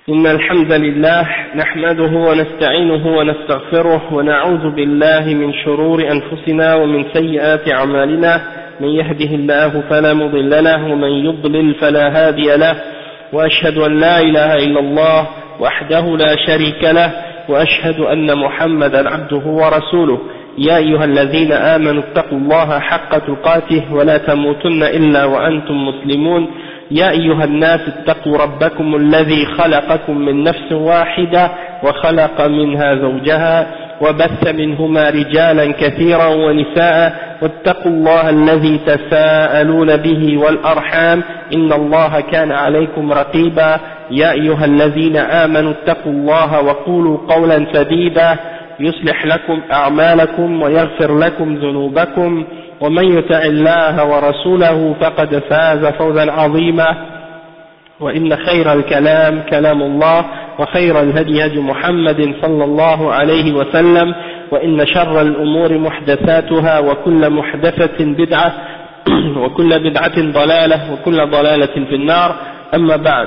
إن الحمد لله نحمده ونستعينه ونستغفره ونعوذ بالله من شرور أنفسنا ومن سيئات أعمالنا من يهده الله فلا مضل له ومن يضلل فلا هادي له وأشهد أن لا إله إلا الله وحده لا شريك له وأشهد أن محمدا عبده ورسوله يا أيها الذين آمنوا اتقوا الله حق تقاته ولا تموتن إلا وأنتم مسلمون يا أيها الناس اتقوا ربكم الذي خلقكم من نفس واحدة وخلق منها زوجها وبث منهما رجالا كثيرا ونساء واتقوا الله الذي تساءلون به والأرحام إن الله كان عليكم رقيبا يا أيها الذين آمنوا اتقوا الله وقولوا قولا سديدا يصلح لكم أعمالكم ويغفر لكم ذنوبكم ومن يطع الله ورسوله فقد فاز فوزا عظيما وإن خير الكلام كلام الله وخير الهدي هدي محمد صلى الله عليه وسلم وإن شر الأمور محدثاتها وكل محدثة بدعة وكل بدعة ضلالة وكل ضلالة في النار أما بعد.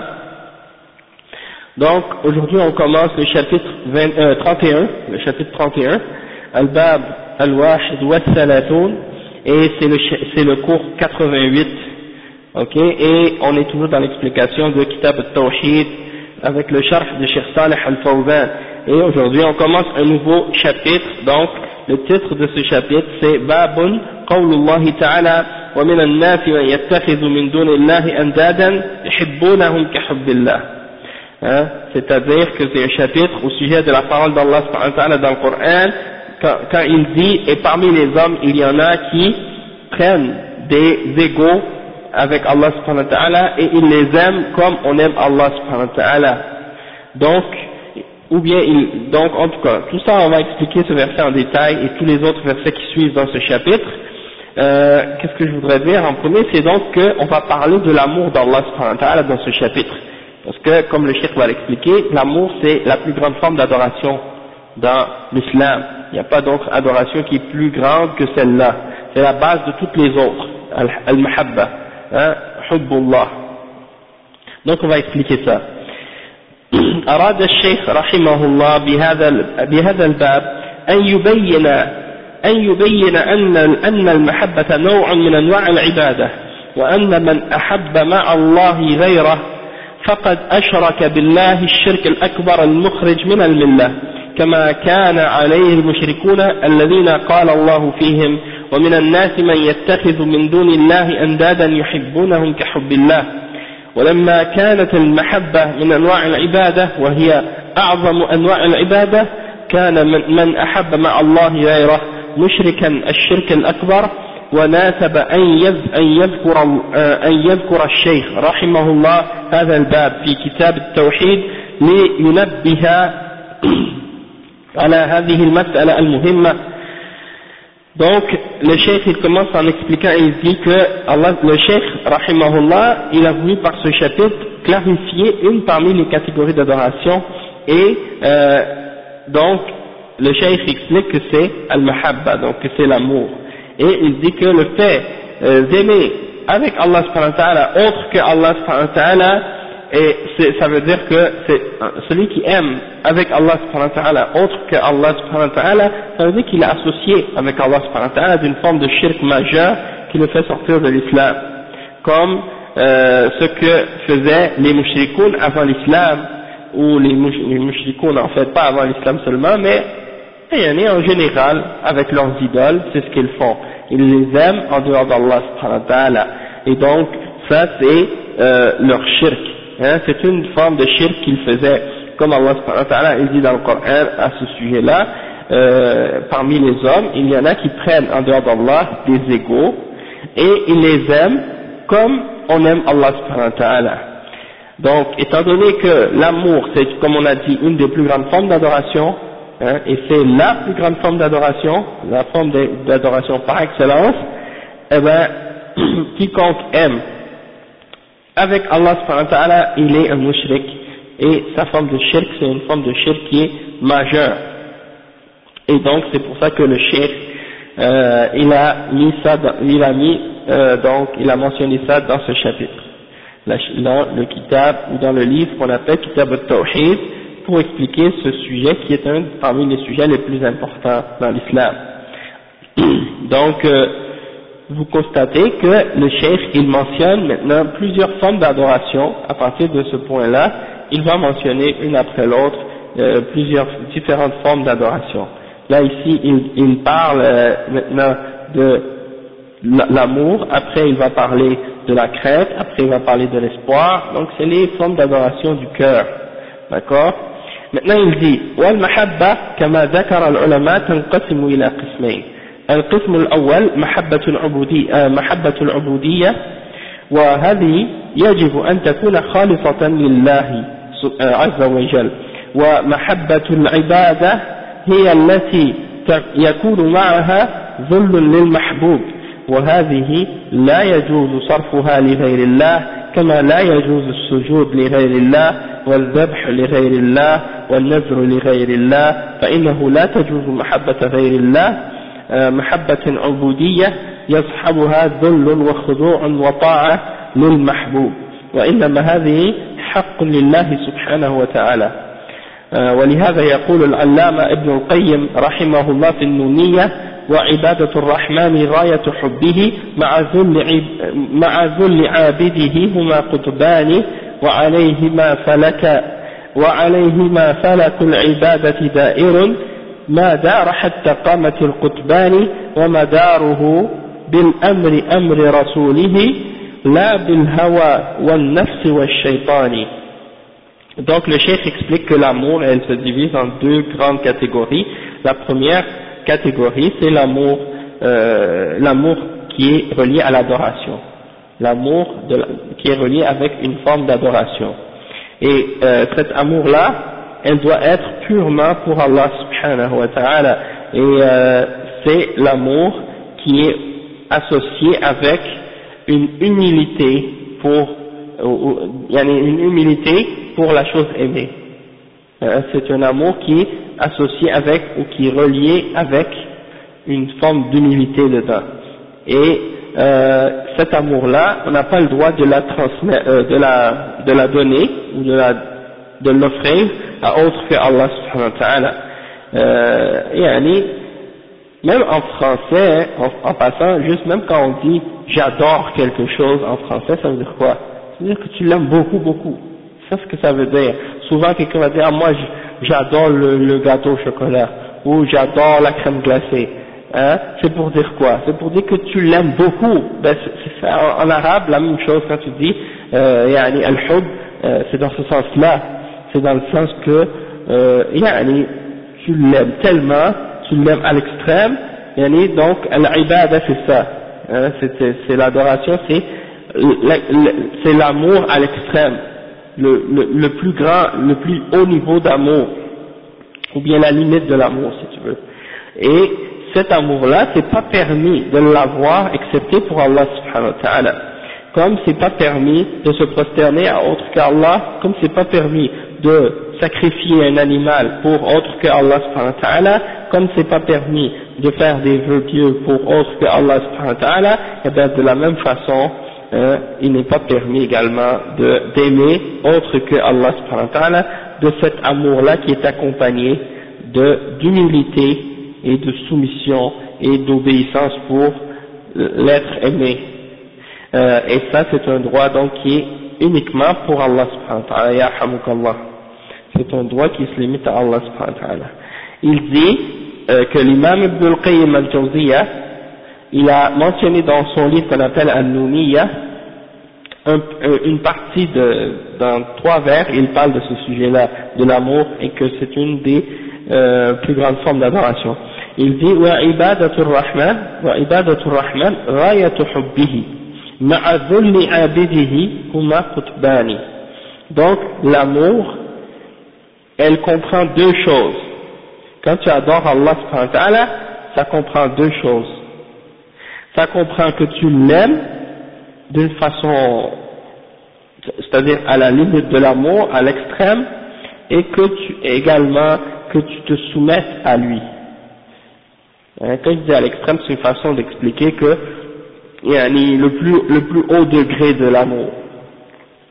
Donc aujourd'hui on commence le chapitre 31, le chapitre 31, Al-Bab Al-Wahid wa Thalathun, et c'est le cours 88, ok, et on est toujours dans l'explication de Kitab al-Tawhid avec le sharh de Cheikh Salih al-Fawzan, et aujourd'hui on commence un nouveau chapitre. Donc le titre de ce chapitre c'est Babun Qawlullahi Ta'ala wa min an-nasi man yattakhidhu min dunillahi andadan yuhibbunahum ka hubbillah. C'est-à-dire que c'est un chapitre au sujet de la parole d'Allah subhanahu wa ta'ala dans le Coran, quand il dit, et parmi les hommes il y en a qui prennent des égaux avec Allah subhanahu wa ta'ala et ils les aiment comme on aime Allah subhanahu wa ta'ala. Donc, ou bien donc en tout cas, tout ça on va expliquer ce verset en détail et tous les autres versets qui suivent dans ce chapitre. Qu'est-ce que je voudrais dire en premier, c'est donc qu'on va parler de l'amour d'Allah subhanahu wa ta'ala dans ce chapitre. Parce que, comme le cheikh va l'expliquer, l'amour c'est la plus grande forme d'adoration dans l'islam. Il n'y a pas d'autre adoration qui est plus grande que celle-là. C'est la base de toutes les autres. Al-Mahabba, Hubbullah. Donc on va expliquer ça. أراد الشيخ رحمه الله بهذا الباب أن يبين أن المحبة نوع من أنواع العبادة، وأن من أحب مع الله غيره فقد أشرك بالله الشرك الأكبر المخرج من الملة، كما كان عليه المشركون الذين قال الله فيهم ومن الناس من يتخذ من دون الله أندادا يحبونهم كحب الله. ولما كانت المحبة من أنواع العبادة وهي أعظم أنواع العبادة كان من أحب مع الله غيره مشركا الشرك الأكبر. وناسب أن يذكر الشيخ رحمه الله هذا الباب في كتاب التوحيد لينبه على هذه المسألة المهمة. Donc le cheikh il commence en expliquant et il dit que le cheikh rahimahullah il a voulu par ce chapitre clarifier une parmi les catégories d'adoration, et donc le cheikh explique que c'est al-mahabba, donc que c'est l'amour. Et il dit que le fait d'aimer avec Allah subhanahu wa ta'ala autre que Allah subhanahu wa ta'ala, et ça veut dire que c'est celui qui aime avec Allah subhanahu wa ta'ala autre que Allah subhanahu wa ta'ala, ça veut dire qu'il est associé avec Allah subhanahu wa ta'ala d'une forme de shirk majeur qui le fait sortir de l'islam, comme ce que faisaient les mushrikoun avant l'islam, ou les mushrikoun en fait pas avant l'islam seulement, mais en général avec leurs idoles, c'est ce qu'ils font, ils les aiment en dehors d'Allah subhanahu wa ta'ala, et donc ça c'est leur shirk, c'est une forme de shirk qu'ils faisaient, comme Allah subhanahu wa ta'ala il dit dans le Coran à ce sujet là, parmi les hommes il y en a qui prennent en dehors d'Allah des égaux et ils les aiment comme on aime Allah subhanahu wa ta'ala. Donc étant donné que l'amour c'est, comme on a dit, une des plus grandes formes d'adoration, et c'est la plus grande forme d'adoration, la forme d'adoration par excellence, eh ben, quiconque aime avec Allah subhanahu wa ta'ala, il est un mushrik, et sa forme de shirk, c'est une forme de shirk qui est majeure. Et donc c'est pour ça que le shirk, il a mentionné ça dans ce chapitre. dans le kitab ou dans le livre qu'on appelle Kitab al-Tawhid, pour expliquer ce sujet qui est un parmi les sujets les plus importants dans l'islam. Donc, vous constatez que le cheikh, il mentionne maintenant plusieurs formes d'adoration. À partir de ce point-là, il va mentionner une après l'autre plusieurs différentes formes d'adoration. Là ici, il parle maintenant de l'amour, après il va parler de la crainte, après il va parler de l'espoir. Donc c'est les formes d'adoration du cœur. D'accord? Maintenant il dit والمحبة كما ذكر العلماء تنقسم إلى قسمين. القسم الأول محبة العبودية، وهذه يجب أن تكون خالصة لله عز وجل، ومحبة العبادة هي التي يكون معها ذل للمحبوب، وهذه لا يجوز صرفها لغير الله، كما لا يجوز السجود لغير الله والذبح لغير الله والنذر لغير الله، فإنه لا تجوز محبة غير الله محبة عبودية يصحبها ذل وخضوع وطاعة للمحبوب، وإنما هذه حق لله سبحانه وتعالى. ولهذا يقول العلامة ابن القيم رحمه الله في النونية: وعبادة الرحمن غاية حبه مع ذل عابده هما قطبان وعليهما فلك العبادة دائر ما دار حتى قامت القطبان ومداره بالأمر أمر رسوله لا بالهوى والنفس والشيطان. Donc le cheikh explique que l'amour, elle se divise en deux grandes catégories. La première catégorie, c'est l'amour qui est relié à l'adoration, l'amour qui est relié avec une forme d'adoration. Et cet amour-là, elle doit être purement pour Allah subhanahu wa ta'ala, et c'est l'amour qui est associé avec une humilité pour la chose aimée. C'est un amour qui est associé avec ou qui est relié avec une forme d'humilité dedans. Et cet amour-là, on n'a pas le droit de la transmettre, de la donner ou de l'offrir à autre que Allah subhanahu wa ta'ala. Même en français, en passant, juste même quand on dit j'adore quelque chose en français, ça veut dire quoi? Ça veut dire que tu l'aimes beaucoup, beaucoup. C'est ce que ça veut dire. Souvent quelqu'un va dire ah, moi j'adore le gâteau au chocolat, ou j'adore la crème glacée. Hein? C'est pour dire quoi? C'est pour dire que tu l'aimes beaucoup. Ben, c'est en arabe la même chose quand tu dis al-hub, c'est dans ce sens-là. C'est dans le sens que tu l'aimes tellement, tu l'aimes à l'extrême, donc al-ibada c'est ça, hein, c'est l'adoration, c'est l'amour à l'extrême, le plus grand, le plus haut niveau d'amour, ou bien la limite de l'amour si tu veux. Et cet amour-là, c'est pas permis de l'avoir excepté pour Allah subhanahu wa ta'ala, comme c'est pas permis de se prosterner à autre qu'Allah, comme c'est pas permis de sacrifier un animal pour autre que Allah subhanahu wa ta'ala, comme c'est pas permis de faire des vœux pieux pour autre que Allah subhanahu wa ta'ala, et bien de la même façon, il n'est pas permis également d'aimer autre que Allah subhanahu wa ta'ala, de cet amour-là qui est accompagné d'humilité et de soumission et d'obéissance pour l'être aimé. Et ça c'est un droit donc qui est uniquement pour Allah subhanahu wa ta'ala, yarhamukallah. C'est un droit qui se limite à Allah subhanahu wa ta'ala. Il dit que l'imam Ibn al-Qayyim al-Jawziyya, il a mentionné dans son livre qu'on appelle An-Nuniyya, une partie dans 3 vers, il parle de ce sujet-là, de l'amour, et que c'est une des plus grandes formes d'adoration. Il dit وَعِبَادَةُ الرَّحْمَنِ غَايَةُ حُبِّهِ مَعَ ذُلِّ عَابِدِهِ هُمَا قُطْبَانِ. Donc l'amour, elle comprend 2 choses. Quand tu adores Allah subhanahu wa ta'ala, ça comprend 2 choses. Ça comprend que tu l'aimes d'une façon, c'est-à-dire à la limite de l'amour, à l'extrême, et également que tu te soumettes à lui. Quand je dis à l'extrême, c'est une façon d'expliquer que le plus haut degré de l'amour.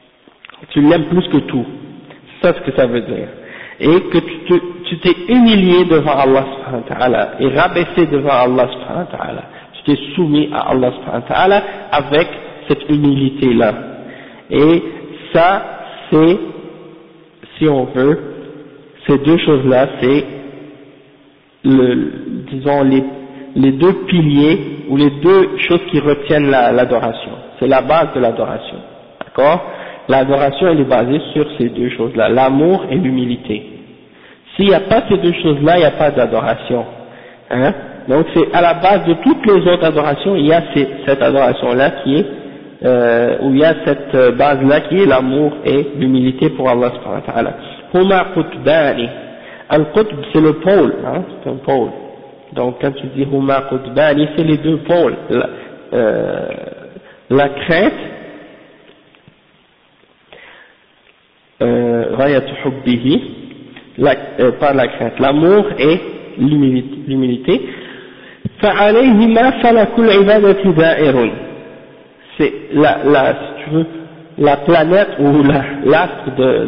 tu l'aimes plus que tout. C'est ça ce que ça veut dire. Et que tu t'es humilié devant Allah subhanahu wa ta'ala et rabaissé devant Allah subhanahu wa ta'ala. Tu t'es soumis à Allah subhanahu wa ta'ala avec cette humilité-là. Et ça, c'est, si on veut, ces deux choses-là, c'est disons les deux piliers ou les deux choses qui retiennent l'adoration. C'est la base de l'adoration. D'accord? L'adoration, elle est basée sur ces deux choses-là, l'amour et l'humilité. S'il n'y a pas ces deux choses-là, il n'y a pas d'adoration. Hein? Donc c'est à la base de toutes les autres adorations, il y a cette adoration-là qui est, où il y a cette base-là qui est l'amour et l'humilité pour Allah subhanahu wa ta'ala. Huma qutbani. Al-qutb, c'est le pôle, hein? C'est un pôle. Donc quand tu dis huma qutbani, c'est les deux pôles. La crainte, ghayatu hubbihi, pas la crainte, l'amour et l'humilité. فعليهما فلك العبادة دائر. C'est si tu veux, la planète ou l'astre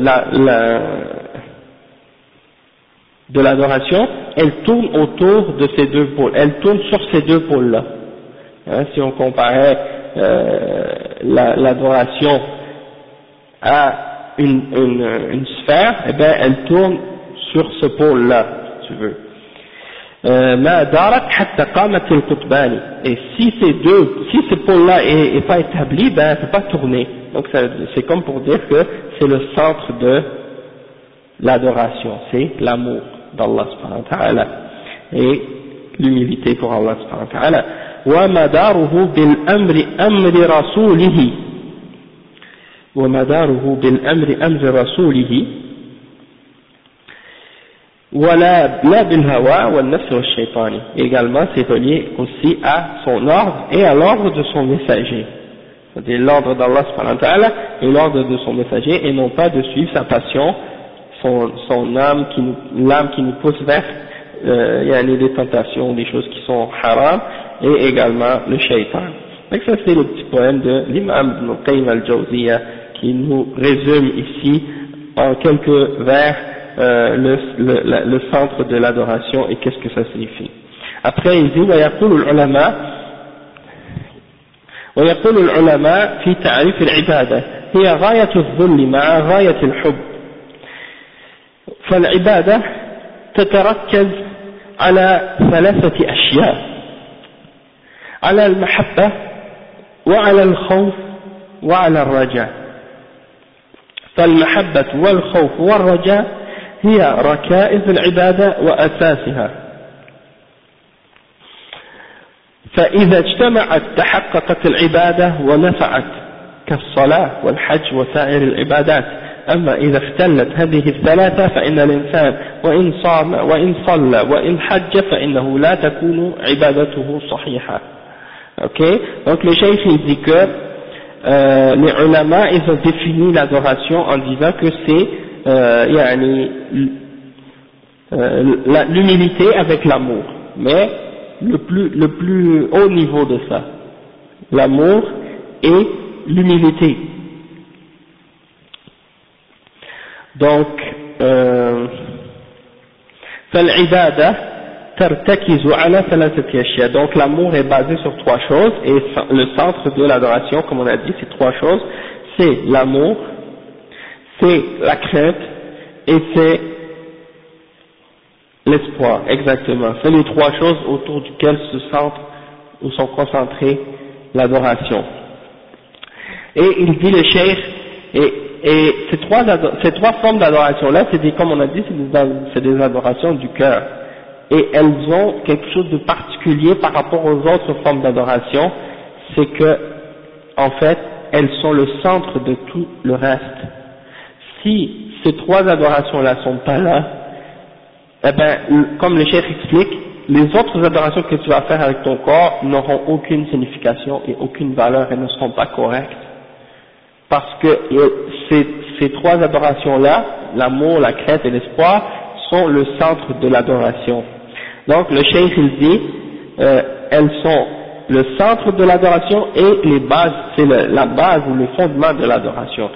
de l'adoration, elle tourne autour de ces deux pôles, elle tourne sur ces deux pôles-là. Hein, si on comparait l'adoration à une sphère, eh bien elle tourne sur ce pôle-là, si tu veux. ما دارت حتى قامت القطبان. Et si ce pôle-là est pas établi, ben elle peut pas tourner. Donc c'est comme pour dire que c'est le centre de l'adoration, c'est l'amour d'Allah subhanahu wa ta'ala et l'humilité pour Allah subhanahu wa ta'ala. ومداره بالأمر أمر رسوله ومداره بالأمر أمر رسوله ولا بالهوى والنفس والشيطان. Également c'est relié aussi à son ordre et à l'ordre de son messager, c'est-à-dire l'ordre d'Allah subhanahu wa ta'ala et l'ordre de son messager, et non pas de suivre sa passion, son âme qui nous pousse vers des tentations, des choses qui sont haram, et également le shaitan. Donc ça c'est le petit poème de l'imam Ibn Qayyim al-Jawziyya qui nous résume ici en quelques vers le centre de l'adoration et qu'est-ce que ça signifie. Après il dit ويقول العلماء في تعريف العبادة هي غاية الذل مع غاية الحب. فالعبادة تتركز على ثلاثة أشياء: على المحبة وعلى الخوف وعلى الرجاء. فالمحبة والخوف والرجاء هي ركائز العبادة وأساسها، فإذا اجتمعت تحققت العبادة ونفعت كالصلاة والحج وسائر العبادات. أما إذا اختلت هذه الثلاثة فإن الإنسان وإن صام وإن صلى وإن حج فإنه لا تكون عبادته صحيحة. Ok, donc le cheikh il dit que les ulama ils ont défini l'adoration en disant que c'est l'humilité avec l'amour, mais le plus haut niveau de ça, l'amour et l'humilité. Donc فالعبادة ترتكز على ثلاثة أشياء. Donc l'amour est basé sur trois choses, et le centre de l'adoration, comme on a dit, c'est trois choses: c'est l'amour, c'est la crainte et c'est l'espoir. Exactement, c'est les trois choses autour duquel se centre ou sont concentrées l'adoration. Et il dit le cheikh, et ces trois formes d'adoration là, comme on a dit, c'est des adorations du cœur, et elles ont quelque chose de particulier par rapport aux autres formes d'adoration, c'est que en fait elles sont le centre de tout le reste. Si ces trois adorations là sont pas là, eh ben comme le chef explique, les autres adorations que tu vas faire avec ton corps n'auront aucune signification et aucune valeur et ne seront pas correctes, parce que ces trois adorations là, l'amour, la crainte et l'espoir, sont le centre de l'adoration. Donc le cheikh il dit elles sont le centre de l'adoration et les bases, c'est la base ou le fondement de l'adoration.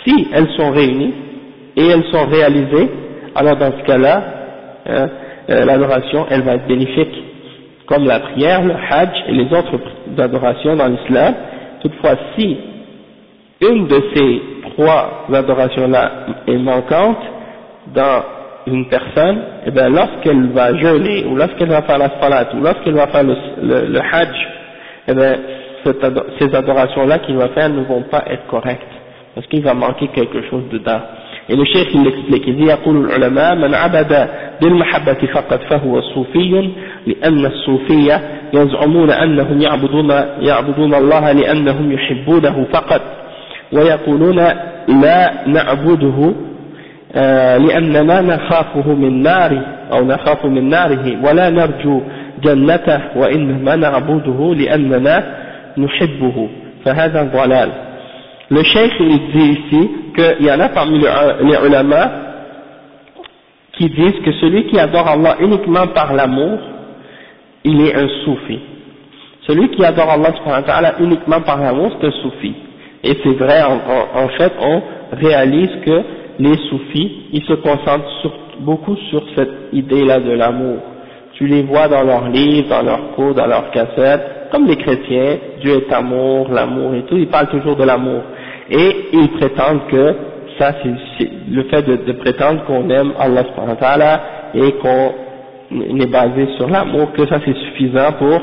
Si elles sont réunies et elles sont réalisées, alors dans ce cas-là, l'adoration, elle va être bénéfique, comme la prière, le hajj et les autres adorations dans l'islam. Toutefois, si une de ces trois adorations-là est manquante dans une personne, et bien lorsqu'elle va jeûner, ou lorsqu'elle va faire la salat, ou lorsqu'elle va faire le hajj, et bien ces adorations-là qu'il va faire ne vont pas être correctes, parce qu'il va manquer quelque chose dedans. Et le cheikh il l'explique, il dit يقول العلماء من عبد بالمحبة فقط فهو صوفي لأن الصوفية يزعمون أنهم يعبدون الله لأنهم يحبونه فقط ويقولون لا نعبده لأننا نخافه من ناره أو نخاف من ناره ولا نرجو جنته وإنما نعبده لأننا نحبه فهذا ضلال. Le cheikh il dit ici qu'il y en a parmi les ulama qui disent que celui qui adore Allah uniquement par l'amour, il est un soufi. Celui qui adore Allah subhanahu wa ta'ala uniquement par l'amour, c'est un soufi. Et c'est vrai, en fait, on réalise que les soufis, ils se concentrent beaucoup sur cette idée-là de l'amour. Tu les vois dans leurs livres, dans leurs cours, dans leurs cassettes, comme les chrétiens, Dieu est amour, l'amour et tout, ils parlent toujours de l'amour. Et ils prétendent que ça, c'est le fait de prétendre qu'on aime Allah subhanahu wa ta'ala et qu'on est basé sur l'amour, que ça c'est suffisant pour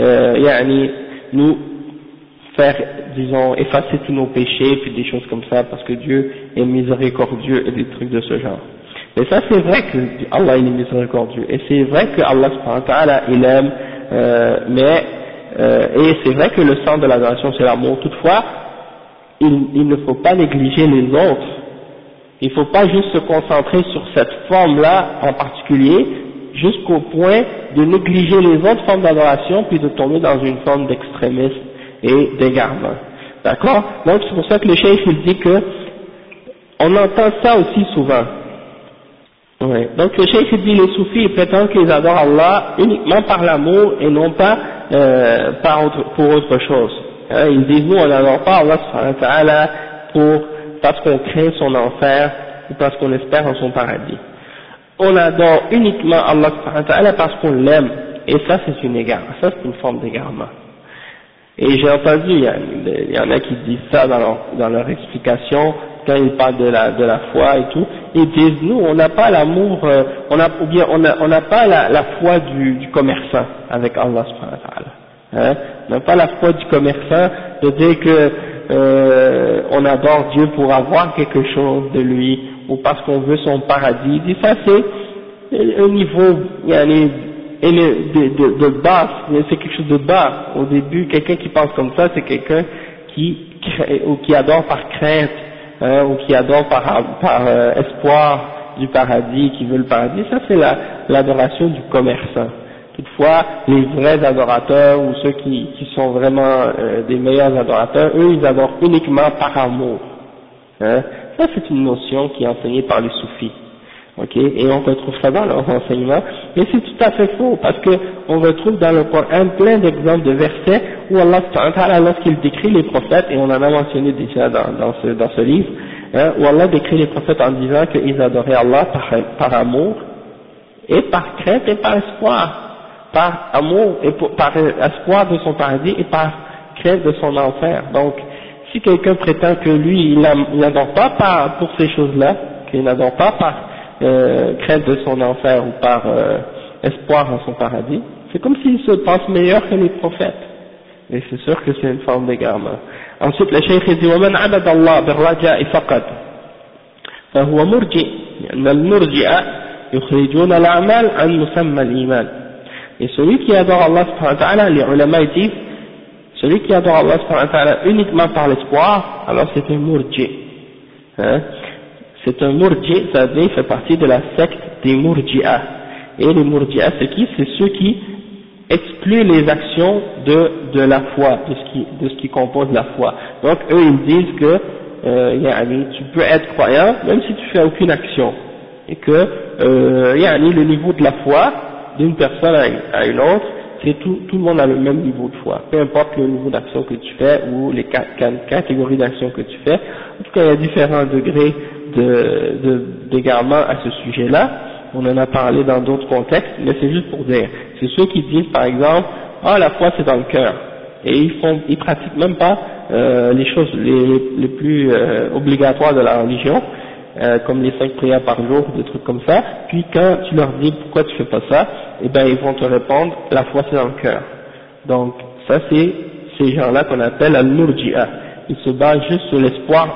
nous faire, disons, effacer tous nos péchés, puis des choses comme ça, parce que Dieu est miséricordieux et des trucs de ce genre. Mais ça c'est vrai que Allah il est miséricordieux, et c'est vrai que Allah subhanahu wa ta'ala il aime, et c'est vrai que le centre de l'adoration c'est l'amour. Toutefois, il ne faut pas négliger les autres. Il ne faut pas juste se concentrer sur cette forme-là en particulier, jusqu'au point de négliger les autres formes d'adoration, puis de tomber dans une forme d'extrémisme et d'égarement. D'accord? Donc c'est pour ça que le cheikh il dit que on entend ça aussi souvent. Ouais. Donc le cheikh il dit les soufis ils prétendent qu'ils adorent Allah uniquement par l'amour et non pas pour autre chose. Hein, ils disent nous on n'adore pas Allah subhanahu wa ta'ala parce qu'on craint son enfer ou parce qu'on espère en son paradis. On adore uniquement Allah subhanahu wa ta'ala parce qu'on l'aime, et ça c'est une forme d'égarement. Et j'ai entendu, il y en a qui disent ça dans leur explication, quand ils parlent de la foi et tout, ils disent nous on n'a pas l'amour, on n'a pas la foi du commerçant avec Allah subhanahu wa ta'ala. Hein? On n'a pas la foi du commerçant de dire que on adore Dieu pour avoir quelque chose de lui ou parce qu'on veut son paradis. Il dit ça c'est un niveau de bas, c'est quelque chose de bas. Au début, quelqu'un qui pense comme ça, c'est quelqu'un qui adore par crainte, hein, ou qui adore par espoir du paradis, qui veut le paradis. Ça c'est l'adoration du commerçant. Toutefois, les vrais adorateurs ou ceux qui sont vraiment des meilleurs adorateurs, eux ils adorent uniquement par amour. Hein. Ça c'est une notion qui est enseignée par les soufis. Okay. Et on retrouve ça dans leurs enseignements, mais c'est tout à fait faux, parce que on retrouve dans le Coran plein d'exemples de versets où Allah lorsqu'il décrit les prophètes, et on en a mentionné déjà dans ce livre, hein, où Allah décrit les prophètes en disant qu'ils adoraient Allah par amour, et par crainte et par espoir. Par amour et par espoir de son paradis et par crainte de son enfer. Donc, si quelqu'un prétend que lui, il n'adore pas pour ces choses-là, qu'il n'adore pas par crainte de son enfer ou par espoir en son paradis, c'est comme s'il se pense meilleur que les prophètes. Et c'est sûr que c'est une forme d'égarement. Ensuite, le cheikh dit ومن عبد الله بالرجاء فقط فهو مرجئ لأن المرجئة يخرجون الأعمال عن مسمى الإيمان. Et celui qui adore Allah subhanahu wa ta'ala, les ulama disent, celui qui adore Allah subhanahu wa ta'ala uniquement par l'espoir, alors c'est un murji. Hein? C'est un murji, ça veut dire, il fait partie de la secte des murji'ah. Et les murji'ah, c'est qui? C'est ceux qui excluent les actions de la foi, de ce qui compose la foi. Donc eux ils disent que tu peux être croyant même si tu fais aucune action. Et que le niveau de la foi d'une personne à une autre, c'est tout le monde a le même niveau de foi, peu importe le niveau d'action que tu fais ou les catégories d'action que tu fais. En tout cas, il y a différents degrés d'égarement à ce sujet-là. On en a parlé dans d'autres contextes, mais c'est juste pour dire, c'est ceux qui disent par exemple, la foi c'est dans le cœur, et ils pratiquent même pas les choses les plus obligatoires de la religion, comme les 5 prières par jour, des trucs comme ça. Puis quand tu leur dis pourquoi tu fais pas ça, eh ben ils vont te répondre, la foi c'est dans le cœur. Donc ça c'est ces gens-là qu'on appelle al-murji'a. Ils se basent juste sur l'espoir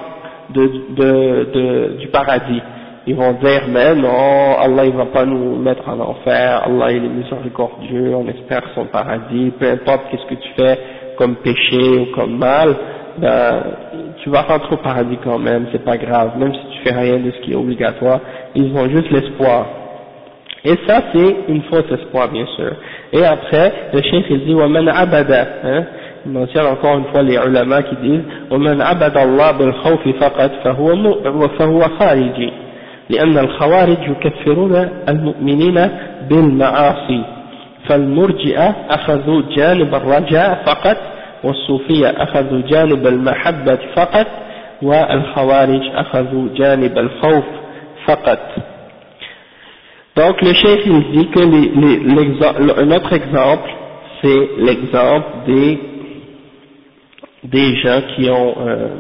du paradis. Ils vont dire, mais non, Allah il va pas nous mettre en enfer, Allah il est miséricordieux, on espère son paradis, peu importe qu'est-ce que tu fais comme péché ou comme mal, ben, tu vas rentrer au paradis quand même, c'est pas grave, même si tu fais rien de ce qui est obligatoire, ils ont juste l'espoir. Et ça c'est une fausse espoir bien sûr. Et après, le cheikh il dit, وَمَنْ عَبَدَ, il mentionne encore une fois les ulama qui disent, وَمَنْ عَبَدَ اللَّهَ بِالْخَوْفِ فَقَدْ فَهُوَ خَارِجِ لأن الخوارج يكفرون المؤمنين بالمعاصي فالمرجئة أخذوا جانب الرجاء فقط والصوفية أخذوا جانب المحبة فقط والخوارج أخذوا جانب الخوف فقط. Donc le cheikh il dit que un autre exemple c'est l'exemple des gens qui ont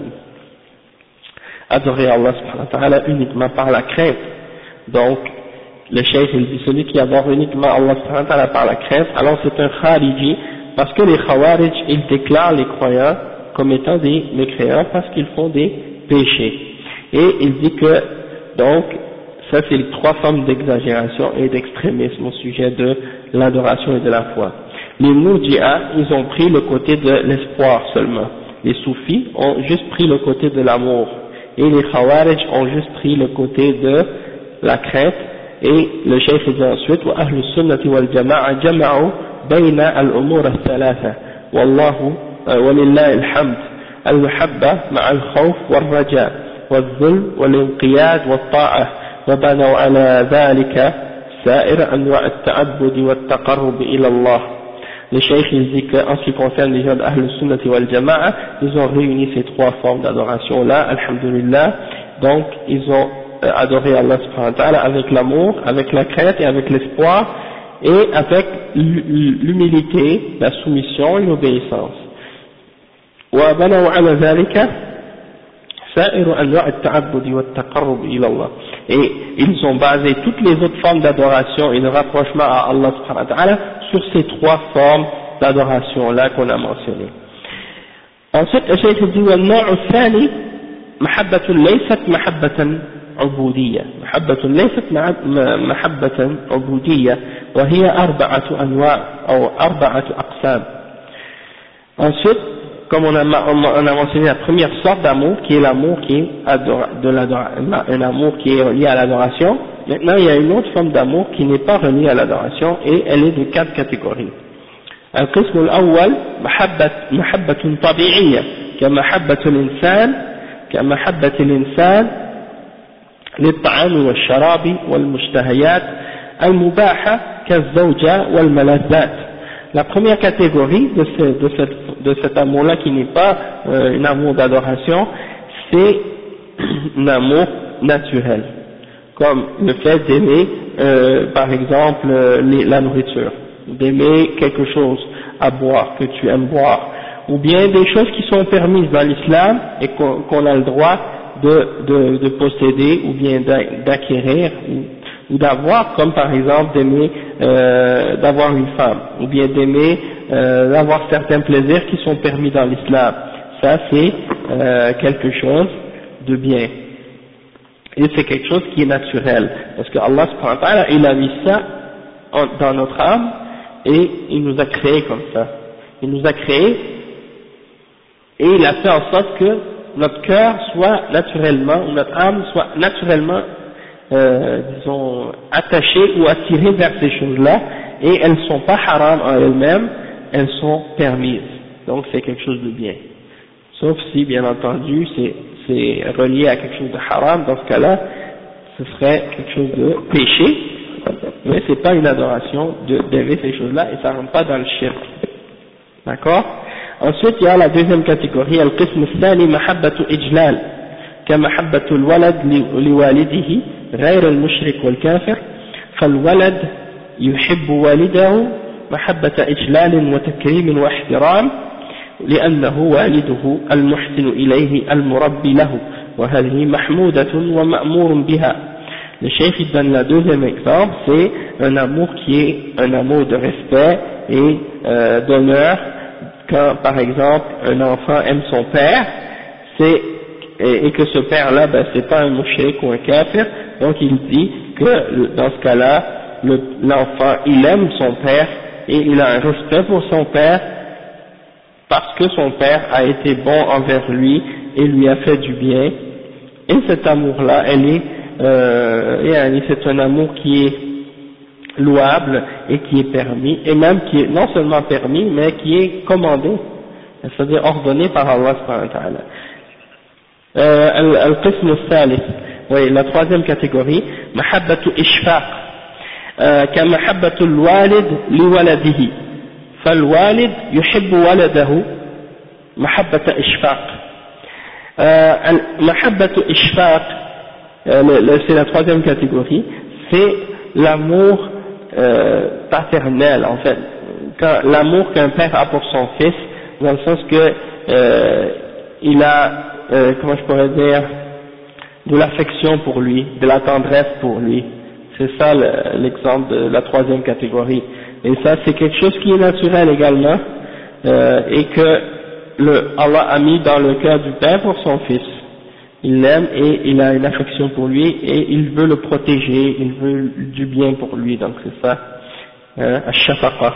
adorer Allah subhanahu wa ta'ala uniquement par la crainte. Donc, le cheikh il dit celui qui adore uniquement Allah subhanahu wa ta'ala par la crainte, alors c'est un khariji, parce que les khawarij, ils déclarent les croyants comme étant des mécréants parce qu'ils font des péchés. Et il dit que, donc, ça c'est les 3 formes d'exagération et d'extrémisme au sujet de l'adoration et de la foi. Les murji'a, ils ont pris le côté de l'espoir seulement. Les soufis ont juste pris le côté de l'amour. Et les Khawarij ont juste pris le côté de la crainte, et le cheikh dit ensuite وأهل السنة والجماعة جمعوا بين الأمور الثلاثة والله ولله الحمد المحبة مع الخوف والرجاء والذل والانقياد والطاعة وبنوا على ذلك سائر أنواع التعبد والتقرب إلى الله. Le cheikh il dit qu'en ce qui concerne les gens d'Ahl Sunnati wal Jama'a, ils ont réuni ces 3 formes d'adoration là, alhamdulillah. Donc ils ont adoré Allah subhanahu wa ta'ala avec l'amour, avec la crainte et avec l'espoir, et avec l'humilité, la soumission et l'obéissance. وَبَنَوْا عَلَى ذَلِكَ سَائِرُ أَنْوَاعِ التَّعَبُّدِ وَالتَّقَرُّبِ إِلَى اللَّهِ. Et ils ont basé toutes les autres formes d'adoration et de rapprochement à Allah subhanahu wa ta'ala sur ces 3 formes d'adoration là qu'on a mentionnées. Ensuite, le cheikh dit والنوع الثاني محبة ليست محبة عبودية، محبة ليست محبة عبودية وهي 4 أنواع أو 4 أقسام. Ensuite, comme on a mentionné la première sorte d'amour, qui est l'amour qui est un amour qui est relié à l'adoration. Maintenant, il y a une autre forme d'amour qui n'est pas reliée à l'adoration, et elle est de 4 catégories. القسم الأول محبة طبيعية كمحبة الإنسان للطعام والشراب والمشتهيات المباحة كالزوجة والملذات. La première catégorie de cet amour-là qui n'est pas un amour d'adoration, c'est un amour naturel, comme le fait d'aimer par exemple la nourriture, d'aimer quelque chose à boire, que tu aimes boire, ou bien des choses qui sont permises dans l'islam et qu'on a le droit de posséder ou bien d'acquérir ou d'avoir, comme par exemple d'aimer d'avoir une femme, ou bien d'aimer d'avoir certains plaisirs qui sont permis dans l'islam. Ça c'est quelque chose de bien, et c'est quelque chose qui est naturel, parce que Allah subhanahu wa ta'ala il a mis ça dans notre âme, et il nous a créés comme ça. Il nous a créés et il a fait en sorte que notre cœur soit naturellement, ou notre âme soit naturellement disons attachées ou attirées vers ces choses-là, et elles ne sont pas haram en elles-mêmes, elles sont permises. Donc c'est quelque chose de bien. Sauf si bien entendu c'est relié à quelque chose de haram, dans ce cas-là ce serait quelque chose de péché, mais c'est pas une adoration d'aimer ces choses-là, et ça rentre pas dans le shirk. D'accord? Ensuite, il y a la deuxième catégorie, al-qism al-thani mahabbatu ijlal, كمحبة الولد لوالده غير المشرك والكافر فالولد يحب والده محبة إجلال وتكريم واحترام لأنه والده المحسن إليه المربي له وهذه محمودة ومأمور بها. Le cheikh donne la deuxième exemple, c'est un amour qui est un amour de respect et d'honneur. Quand par exemple un enfant aime son père, et que ce père-là, c'est pas un mouchrik ou un kafir, donc il dit que dans ce cas-là, l'enfant il aime son père et il a un respect pour son père parce que son père a été bon envers lui et lui a fait du bien, et cet amour-là, c'est un amour qui est louable et qui est permis, et même qui est non seulement permis, mais qui est commandé, c'est-à-dire ordonné par Allah subhanahu wa ta'ala. القسم الثالث la troisième catégorie محبة إشفاق كمحبة الوالد لولده فالوالد يحب ولده محبة إشفاق محبة إشفاق c'est la troisième catégorie, c'est l'amour paternel en fait, l'amour qu'un père a pour son fils, dans le sens que il a comment je pourrais dire, de l'affection pour lui, de la tendresse pour lui. C'est ça l'exemple de la troisième catégorie. Et ça c'est quelque chose qui est naturel également, et que Allah a mis dans le cœur du père pour son fils. Il l'aime et il a une affection pour lui et il veut le protéger, il veut du bien pour lui, donc c'est ça, ash-shafaqa.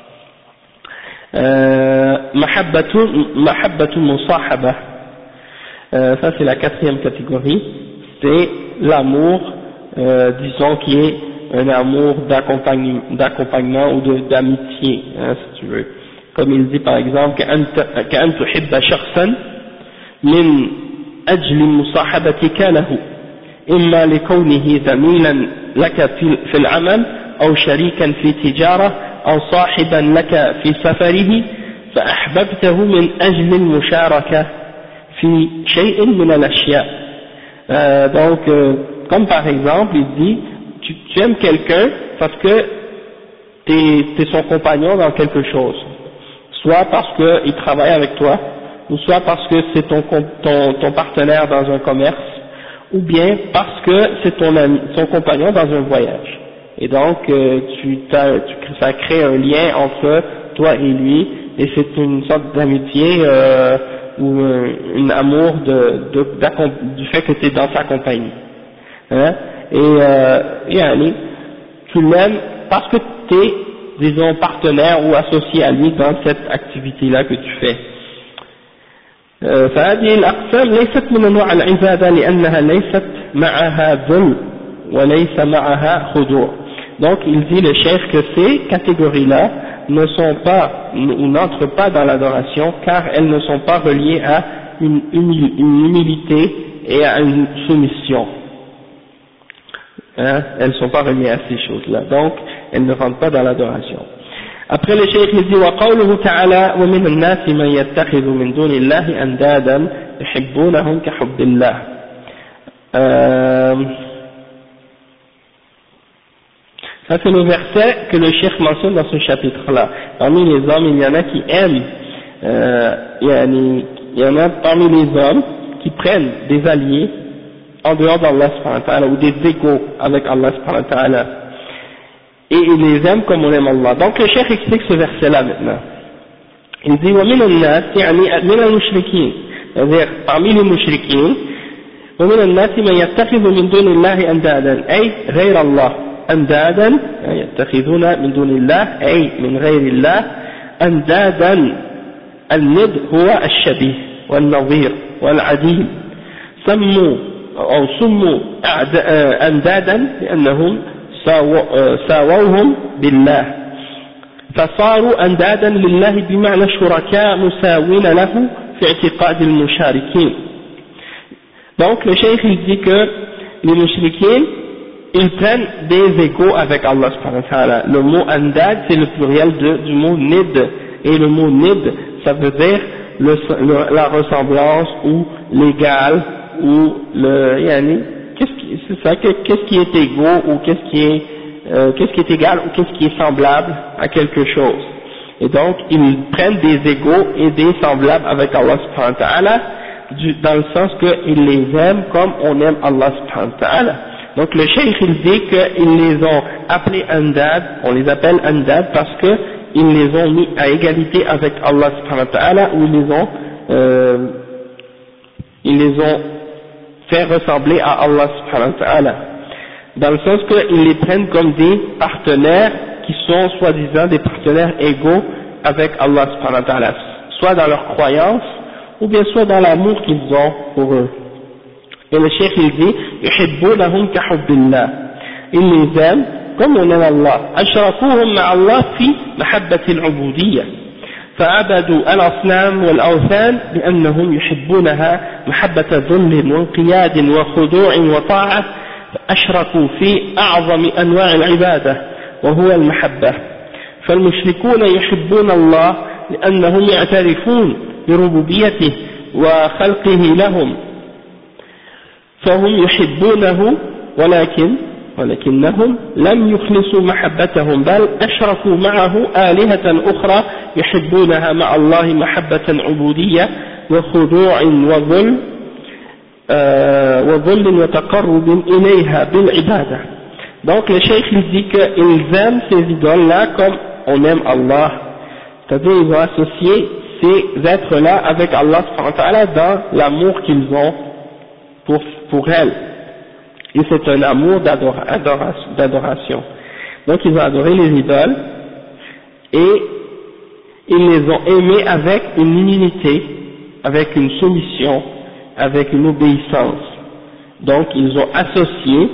Mahabbatu musahaba. Ça c'est la quatrième catégorie, c'est l'amour, disons qui est un amour d'accompagnement ou d'amitié, si tu veux. Comme il dit par exemple, كأن تحب شخصا من أجل مصاحبتك له إما لكونه زميلا لك في العمل أو شريكا في تجارة أو صاحبا لك في سفره فأحببته من أجل المشاركة في شيء من الأشياء. Donc comme par exemple il dit tu aimes quelqu'un parce que t'es son compagnon dans quelque chose, soit parce qu'il travaille avec toi, ou soit parce que c'est ton partenaire dans un commerce, ou bien parce que c'est ton compagnon dans un voyage. Et donc ça crée un lien entre toi et lui, et c'est une sorte d'amitié ou un amour du fait que tu es dans sa compagnie. Hein? Et tu l'aimes parce que tu es, disons, partenaire ou associé à lui dans cette activité-là que tu fais. فهذه الأقسام ليست من أنواع العبادة لأنها ليست معها ذل وليس معها خضوع. Donc il dit le chef que ces catégories-là ne sont pas ou n'entrent pas dans l'adoration car elles ne sont pas reliées à une humilité et à une soumission. Hein? Elles ne sont pas reliées à ces choses-là, donc elles ne rentrent pas dans l'adoration. Après le cheikh il dit وقوله تعالى ومن الناس من يتخذ من دون الله أندادا يحبونهم كحب الله. Ça c'est le verset que le cheikh mentionne dans ce chapitre-là. Parmi les hommes, il y en a qui aiment, il y en a parmi les hommes qui prennent des alliés en dehors d'Allah subhanahu wa ta'ala ou des égaux avec Allah subhanahu wa ta'ala. Et ils les aiment comme on aime Allah. Donc le cheikh explique ce verset-là maintenant. Il dit وَمِنَ النَّاسِ يعني من المشركين, c'est-à-dire parmi les mushrikين, وَمِنَ النَّاسِ مَنْ يَتَّخِذُ مِنْ دُونِ اللَّهِ أَنْدَادًا أي غير الله أندادا يتخذون من دون الله أي من غير الله أندادا. الند هو الشبيه والنظير والعديل. سموا أندادا لأنهم ساووهم بالله فصاروا أندادا لله بمعنى شركاء مساوين له في اعتقاد المشاركين. Donc le cheikh il dit que les mushrikines ils prennent des égaux avec Allah subhanahu wa ta'ala. Le mot andad c'est le pluriel du mot nid, et le mot nid ça veut dire la ressemblance ou l'égal ou le yani, qu'est-ce qui est égaux ou qu'est-ce qui est égal ou qu'est-ce qui est semblable à quelque chose. Et donc ils prennent des égaux et des semblables avec Allah subhanahu wa ta'ala, dans le sens qu'ils les aiment comme on aime Allah subhanahu wa ta'ala. Donc le cheikh il dit qu'ils les ont appelés andad, on les appelle andad parce que ils les ont mis à égalité avec Allah subhanahu wa ta'ala, ou ils les ont fait ressembler à Allah subhanahu wa ta'ala, dans le sens qu'ils les prennent comme des partenaires qui sont soi-disant des partenaires égaux avec Allah subhanahu wa ta'ala, soit dans leur croyance ou bien soit dans l'amour qu'ils ont pour eux. Et le cheikh il dit yuhibbunahum ka hubbillah, ils les aiment comme on aime Allah. ashrakuhum ma'a Allah fi mahabbati al-ubudiyyah, فعبدوا الأصنام والأوثان لأنهم يحبونها محبة ذل وانقياد وخضوع وطاعة، فأشركوا في أعظم أنواع العبادة وهو المحبة. فالمشركون يحبون الله لأنهم يعترفون بربوبيته وخلقه لهم، فهم يحبونه ولكنهم لم يخلصوا محبتهم، بل أشركوا معه آلهة أخرى يحبونها مع الله محبة عبودية وخضوع وذل وتقرب إليها بالعبادة. Donc le cheikh il dit qu'ils aiment ces idoles-là comme on aime Allah, c'est-à-dire ils ont associé ces êtres-là avec Allah subhanahu wa ta'ala dans l'amour qu'ils ont pour elles. Et c'est un amour d'adoration. Donc ils ont adoré les idoles et ils les ont aimés avec une humilité, avec une soumission, avec une obéissance. Donc ils ont associé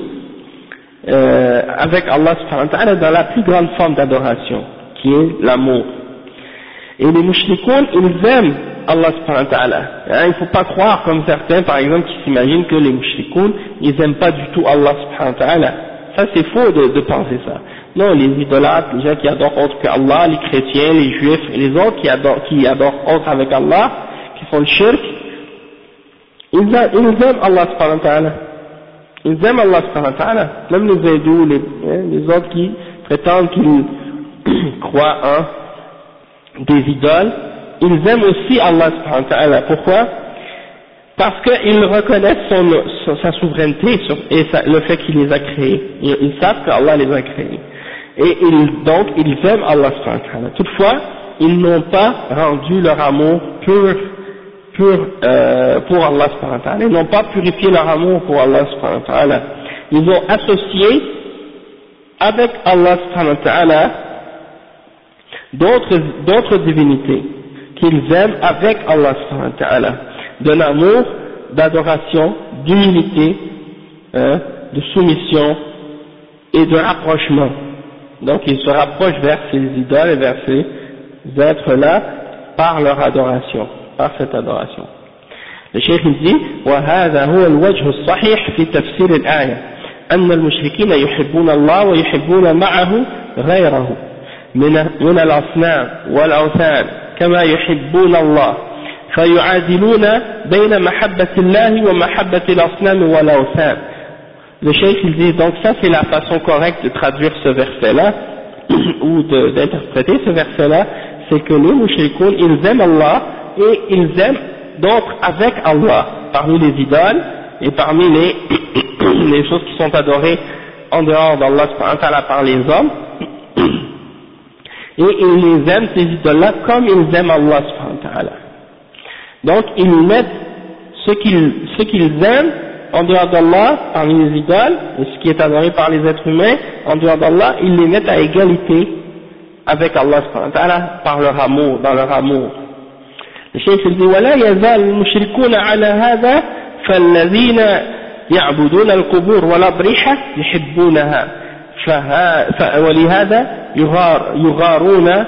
avec Allah subhanahu wa ta'ala dans la plus grande forme d'adoration, qui est l'amour. Et les mushrikoun, ils aiment Allah subhanahu wa ta'ala. Il ne faut pas croire comme certains, par exemple, qui s'imaginent que les mushrikoun, ils n'aiment pas du tout Allah subhanahu wa ta'ala. Ça c'est faux de penser ça. Non, les idolâtres, les gens qui adorent autre que Allah, les chrétiens, les juifs et les autres qui adorent autre avec Allah, qui font le shirk, ils aiment Allah subhanahu wa ta'ala. Ils aiment Allah subhanahu wa ta'ala. Même les hindous, les autres qui prétendent qu'ils croient en des idoles, ils aiment aussi Allah subhanahu wa ta'ala. Pourquoi? Parce qu'ils reconnaissent sa souveraineté et le fait qu'il les a créés. Ils savent qu'Allah les a créés. Et donc ils aiment Allah subhanahu wa ta'ala. Toutefois, ils n'ont pas rendu leur amour pur pour Allah subhanahu wa ta'ala. Ils n'ont pas purifié leur amour pour Allah subhanahu wa ta'ala. Ils ont associé avec Allah subhanahu wa ta'ala d'autres divinités qu'ils aiment avec Allah subhanahu wa ta'ala, d'un amour, d'adoration, d'humilité, de soumission et de rapprochement. Donc ils se rapprochent vers ces idoles et vers ces êtres-là par leur adoration, par cette adoration. Le cheikh dit وهذا هو الوجه الصحيح في تفسير الآية أن المشركين يحبون الله ويحبون معه غيره من الأصنام والأوثان كما يحبون الله فيعادلون بين محبة الله ومحبة الأصنام والأوثان. Le cheikh il dit donc ça c'est la façon correcte de traduire ce verset-là ou d'interpréter ce verset-là, c'est que les mushrikoun ils aiment Allah et ils aiment d'autres avec Allah parmi les idoles et parmi les choses qui sont adorées en dehors d'Allah subhanahu wa ta'ala par les hommes, et ils les aiment ces idoles-là comme ils aiment Allah subhanahu wa ta'ala. Donc ils mettent ce qu'ils aiment en dehors d'Allah parmi les idoles et ce qui est adoré par les êtres humains en dehors d'Allah, ils les mettent à égalité avec Allah subhanahu wa ta'ala par leur amour, dans leur amour. Le cheikh dit ولا يزال المشركون على هذا فالذين يعبدون القبور والأضرحة يحبونها ولهذا يغارون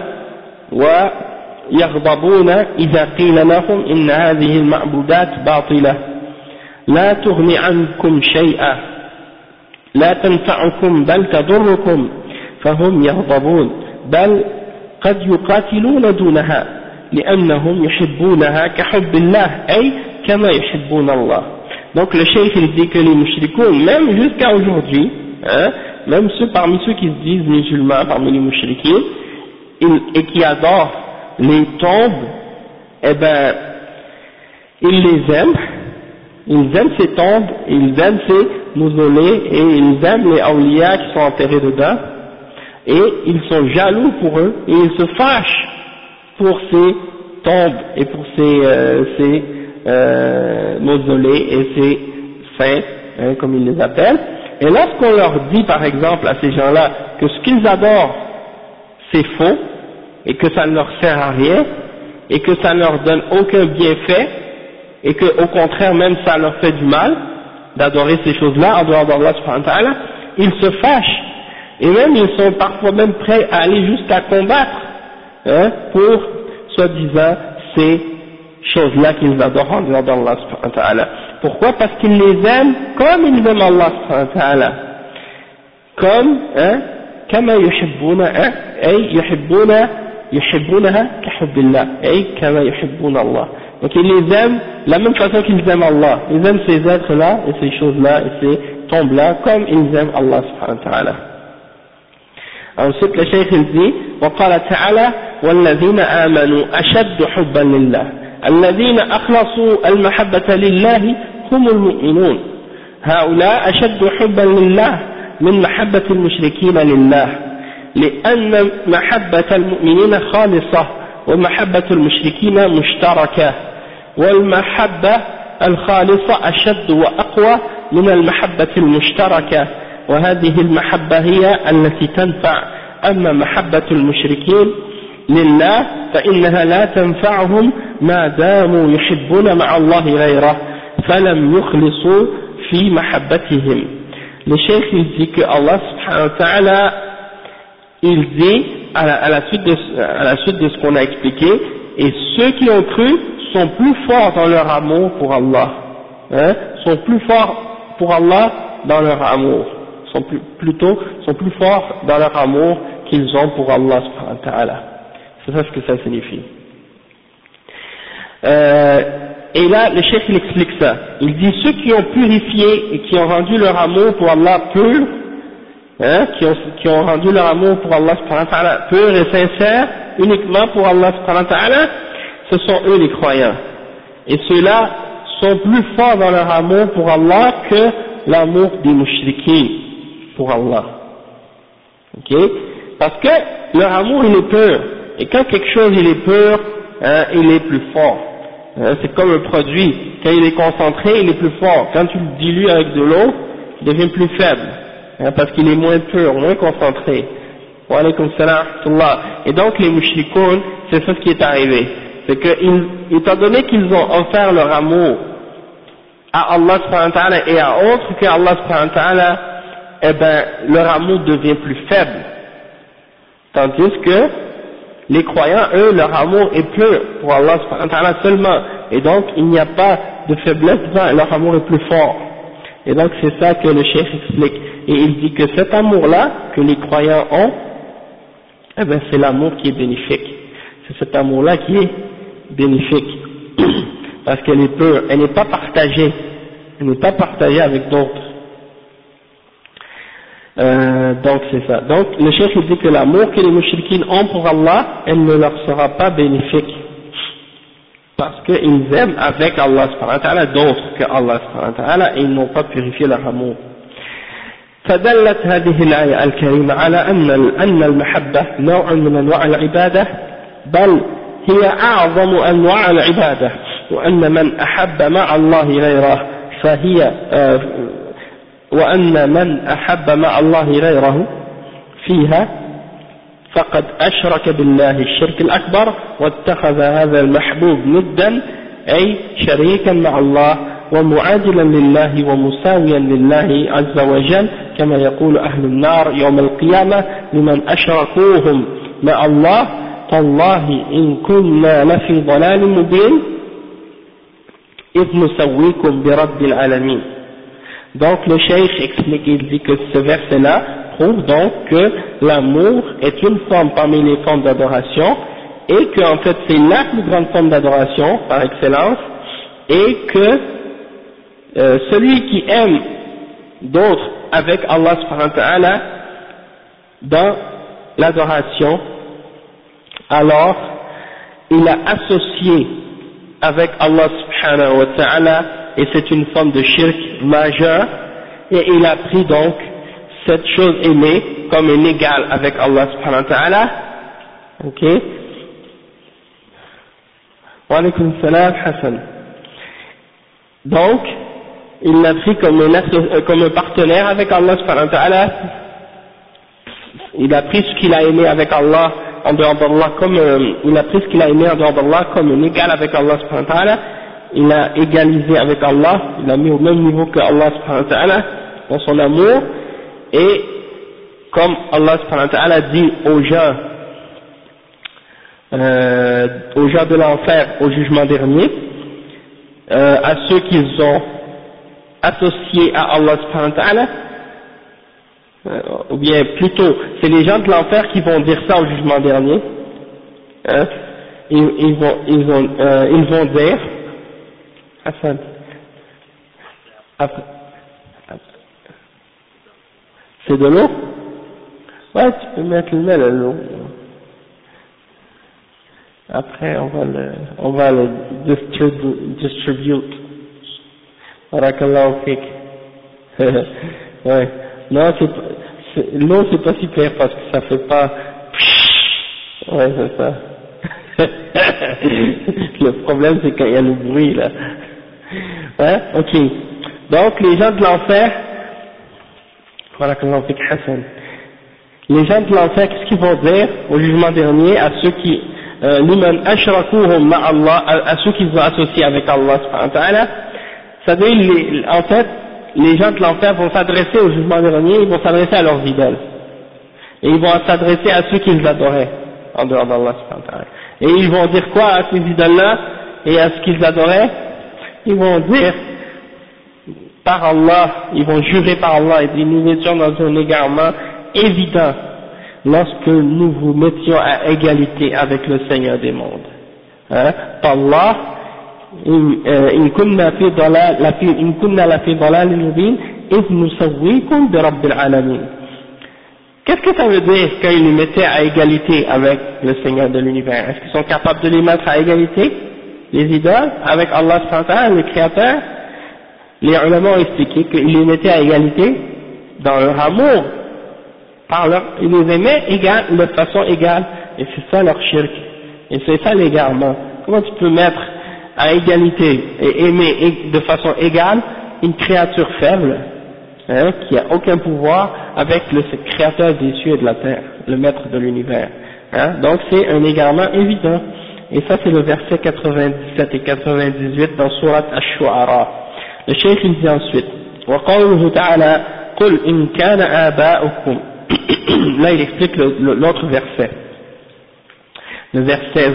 ويغضبون إذا قيل لهم إن هذه المعبودات باطلة لا تغني عنكم شيئا لا تنفعكم بل تضركم فهم يغضبون بل قد يقاتلون دونها لأنهم يحبونها كحب الله أي كما يحبون الله. Donc le cheikh il dit que les mushrikoun, même jusqu'à aujourd'hui, même parmi ceux qui se disent musulmans, parmi les mushrikins, et qui adorent les tombes, eh ben, ils les aiment, ils aiment ces tombes, ils aiment ces mausolées, et ils aiment les awliya qui sont enterrés dedans, et ils sont jaloux pour eux, et ils se fâchent pour ces tombes, et pour ces mausolées, et ces saints, comme ils les appellent. Et lorsqu'on leur dit par exemple à ces gens-là que ce qu'ils adorent c'est faux, et que ça ne leur sert à rien, et que ça ne leur donne aucun bienfait, et que au contraire même ça leur fait du mal d'adorer ces choses-là en dehors d'Allah subhanahu wa ta'ala, ils se fâchent, et même ils sont parfois même prêts à aller jusqu'à combattre pour soi-disant ces choses-là qu'ils adorent en dehors d'Allah subhanahu wa ta'ala. Pourquoi? Parce qu'ils les aiment comme ils aiment Allah subhanahu wa ta'ala, comme كما يحبون أي يحبونها كحب الله أي كما يحبون الله. Donc ils les aiment de la même façon qu'ils aiment Allah, ils aiment ces êtres-là et ces choses-là et ces tombes-là comme ils aiment Allah subhanahu wa ta'ala. Ensuite le cheikh il dit وقال تعالى والذين آمنوا أشد حبا لله الذين أخلصوا المحبة لله هم المؤمنون هؤلاء أشد حبا لله من محبة المشركين لله لأن محبة المؤمنين خالصة ومحبة المشركين مشتركة والمحبة الخالصة أشد وأقوى من المحبة المشتركة وهذه المحبة هي التي تنفع أما محبة المشركين لله فإنها لا تنفعهم ما داموا يحبون مع الله غيره فلم يخلصوا في محبتهم. Le cheikh il dit que Allah subhanahu wa ta'ala il dit à la suite de ce qu'on a expliqué, et ceux qui ont cru sont plus forts dans leur amour pour Allah, sont plus forts pour Allah dans leur amour, sont plus forts dans leur amour qu'ils ont pour Allah subhanahu wa ta'ala. C'est ça ce que ça signifie. Et là, le cheikh il explique ça. Il dit ceux qui ont purifié et qui ont rendu leur amour pour Allah pur, qui ont rendu leur amour pour Allah subhanahu wa ta'ala pur et sincère, uniquement pour Allah subhanahu wa ta'ala, ce sont eux les croyants. Et ceux-là sont plus forts dans leur amour pour Allah que l'amour des mushrikins pour Allah. Ok? Parce que leur amour il est pur. Et quand quelque chose il est pur, il est plus fort. C'est comme un produit, quand il est concentré, il est plus fort. Quand tu le dilues avec de l'eau, il devient plus faible, parce qu'il est moins pur, moins concentré. Wa alaykum salam wa rahmatullah. Et donc les mushrikoun, c'est ça ce qui est arrivé. C'est que, étant donné qu'ils ont offert leur amour à Allah subhanahu wa ta'ala et à autres que Allah subhanahu wa ta'ala, eh ben, leur amour devient plus faible. Tandis que les croyants, eux, leur amour est pur pour Allah subhanahu wa ta'ala seulement, et donc il n'y a pas de faiblesse dedans, leur amour est plus fort. Et donc c'est ça que le cheikh explique, et il dit que cet amour-là que les croyants ont, eh ben c'est l'amour qui est bénéfique, c'est cet amour-là qui est bénéfique, parce qu'elle est pure, elle n'est pas partagée, avec d'autres. Donc c'est ça. Donc le cheikh il dit que l'amour que les mushrikines ont pour Allah, elle ne leur sera pas bénéfique, parce qu'ils aiment avec Allah subhanahu wa ta'ala d'autres que Allah subhanahu wa ta'ala, et ils n'ont pas purifié leur amour. فدلت هذه الآية الكريمة على أن المحبة نوع من أنواع العبادة بل هي أعظم أنواع العبادة وأن من أحب مع الله غيره وأن من أحب مع الله غيره فيها فقد أشرك بالله الشرك الأكبر واتخذ هذا المحبوب ندا أي شريكا مع الله ومعادلا لله ومساويا لله عز وجل كما يقول أهل النار يوم القيامة لمن أشركوهم مع الله تالله إن كنا لفي ضلال مبين إذ نسويكم برب العالمين. Donc le cheikh explique, il dit que ce verset-là prouve donc que l'amour est une forme parmi les formes d'adoration et que en fait c'est la plus grande forme d'adoration par excellence et que celui qui aime d'autres avec Allah subhanahu wa ta'ala dans l'adoration, alors il a associé avec Allah subhanahu wa ta'ala et c'est une forme de shirk majeur et il a pris donc cette chose aimée comme un égal avec Allah subhanahu wa ta'ala. Ok. Wa alaykum salam Hassan. Donc il l'a pris comme un partenaire avec Allah subhanahu wa ta'ala. Il a pris ce qu'il a aimé avec Allah en dehors d'Allah il a pris ce qu'il a aimé en dehors d'Allah comme un égal avec Allah subhanahu wa ta'ala. Il a égalisé avec Allah, il a mis au même niveau que Allah subhanahu wa ta'ala dans son amour, et comme Allah subhanahu wa ta'ala dit aux gens de l'enfer au jugement dernier, à ceux qu'ils ont associés à Allah subhanahu wa ta'ala, ou bien plutôt c'est les gens de l'enfer qui vont dire ça au jugement dernier, hein, ils vont dire Hassan, c'est de l'eau? Ouais, tu peux mettre le lait à l'eau. Après on va le distribute. Barakallahu fik. Ouais. Non, l'eau c'est pas super parce que ça fait pas. Ouais, c'est ça. Le problème c'est quand il y a le bruit là. Ouais, ok. Donc les gens de l'enfer, barakallahu fik Hassan. Les gens de l'enfer, qu'est-ce qu'ils vont dire au jugement dernier à ceux qui liman ashrakuhum ma Allah, à ceux qui sont associés avec Allah subhanahu wa ta'ala? C'est-à-dire, en fait, les gens de l'enfer vont s'adresser au jugement dernier, ils vont s'adresser à leurs idoles. Et ils vont s'adresser à ceux qu'ils adoraient, en dehors d'Allah subhanahu wa ta'ala. Et ils vont dire quoi à ces idoles-là, et à ce qu'ils adoraient? Ils vont dire, par Allah, ils vont jurer par Allah, et dire, nous étions dans un égarement évident, lorsque nous vous mettions à égalité avec le Seigneur des mondes. Hein? Par Allah, إن كنا لفي ضلال مبين إذ نسويكم برب العالمين. Qu'est-ce que ça veut dire quand ils les mettaient à égalité avec le Seigneur de l'univers? Est-ce qu'ils sont capables de les mettre à égalité, les idoles, avec Allah subhanahu wa ta'ala, le Créateur? Les ulama ont expliqué qu'ils les mettaient à égalité dans leur amour, ils les aimaient de façon égale, et c'est ça leur shirk, et c'est ça l'égarement. Comment tu peux mettre à égalité et aimer de façon égale une créature faible, hein, qui n'a aucun pouvoir, avec le créateur des cieux et de la terre, le maître de l'univers, hein? Donc c'est un égarement évident, et ça c'est le verset 97 et 98 dans Surat Ash-Shu'ara. Le cheikh il dit ensuite وقوله تعالى قل إن كان آباؤكم. Là il explique l'autre verset, le verset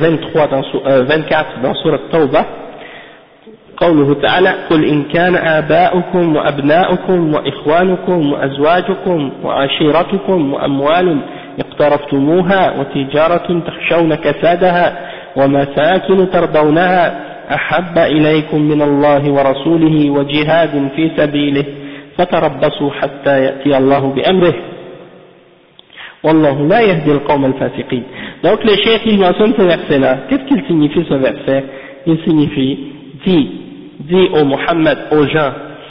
24 dans Surat Tawbah. قوله تعالى قل إن كان آباؤكم وأبناؤكم وإخوانكم وأزواجكم وعشيرتكم وأموال اقترفتموها وتجارة تخشون كسادها ومساكن ترضونها أحب إليكم من الله ورسوله وجهاد في سبيله فتربصوا حتى يأتي الله بأمره والله لا يهدي القوم الفاسقين. Donc le cheikh il mentionne ce verset là. Qu'est-ce qu'il signifie ce verset? Il signifie dis au Muhammad, aux gens,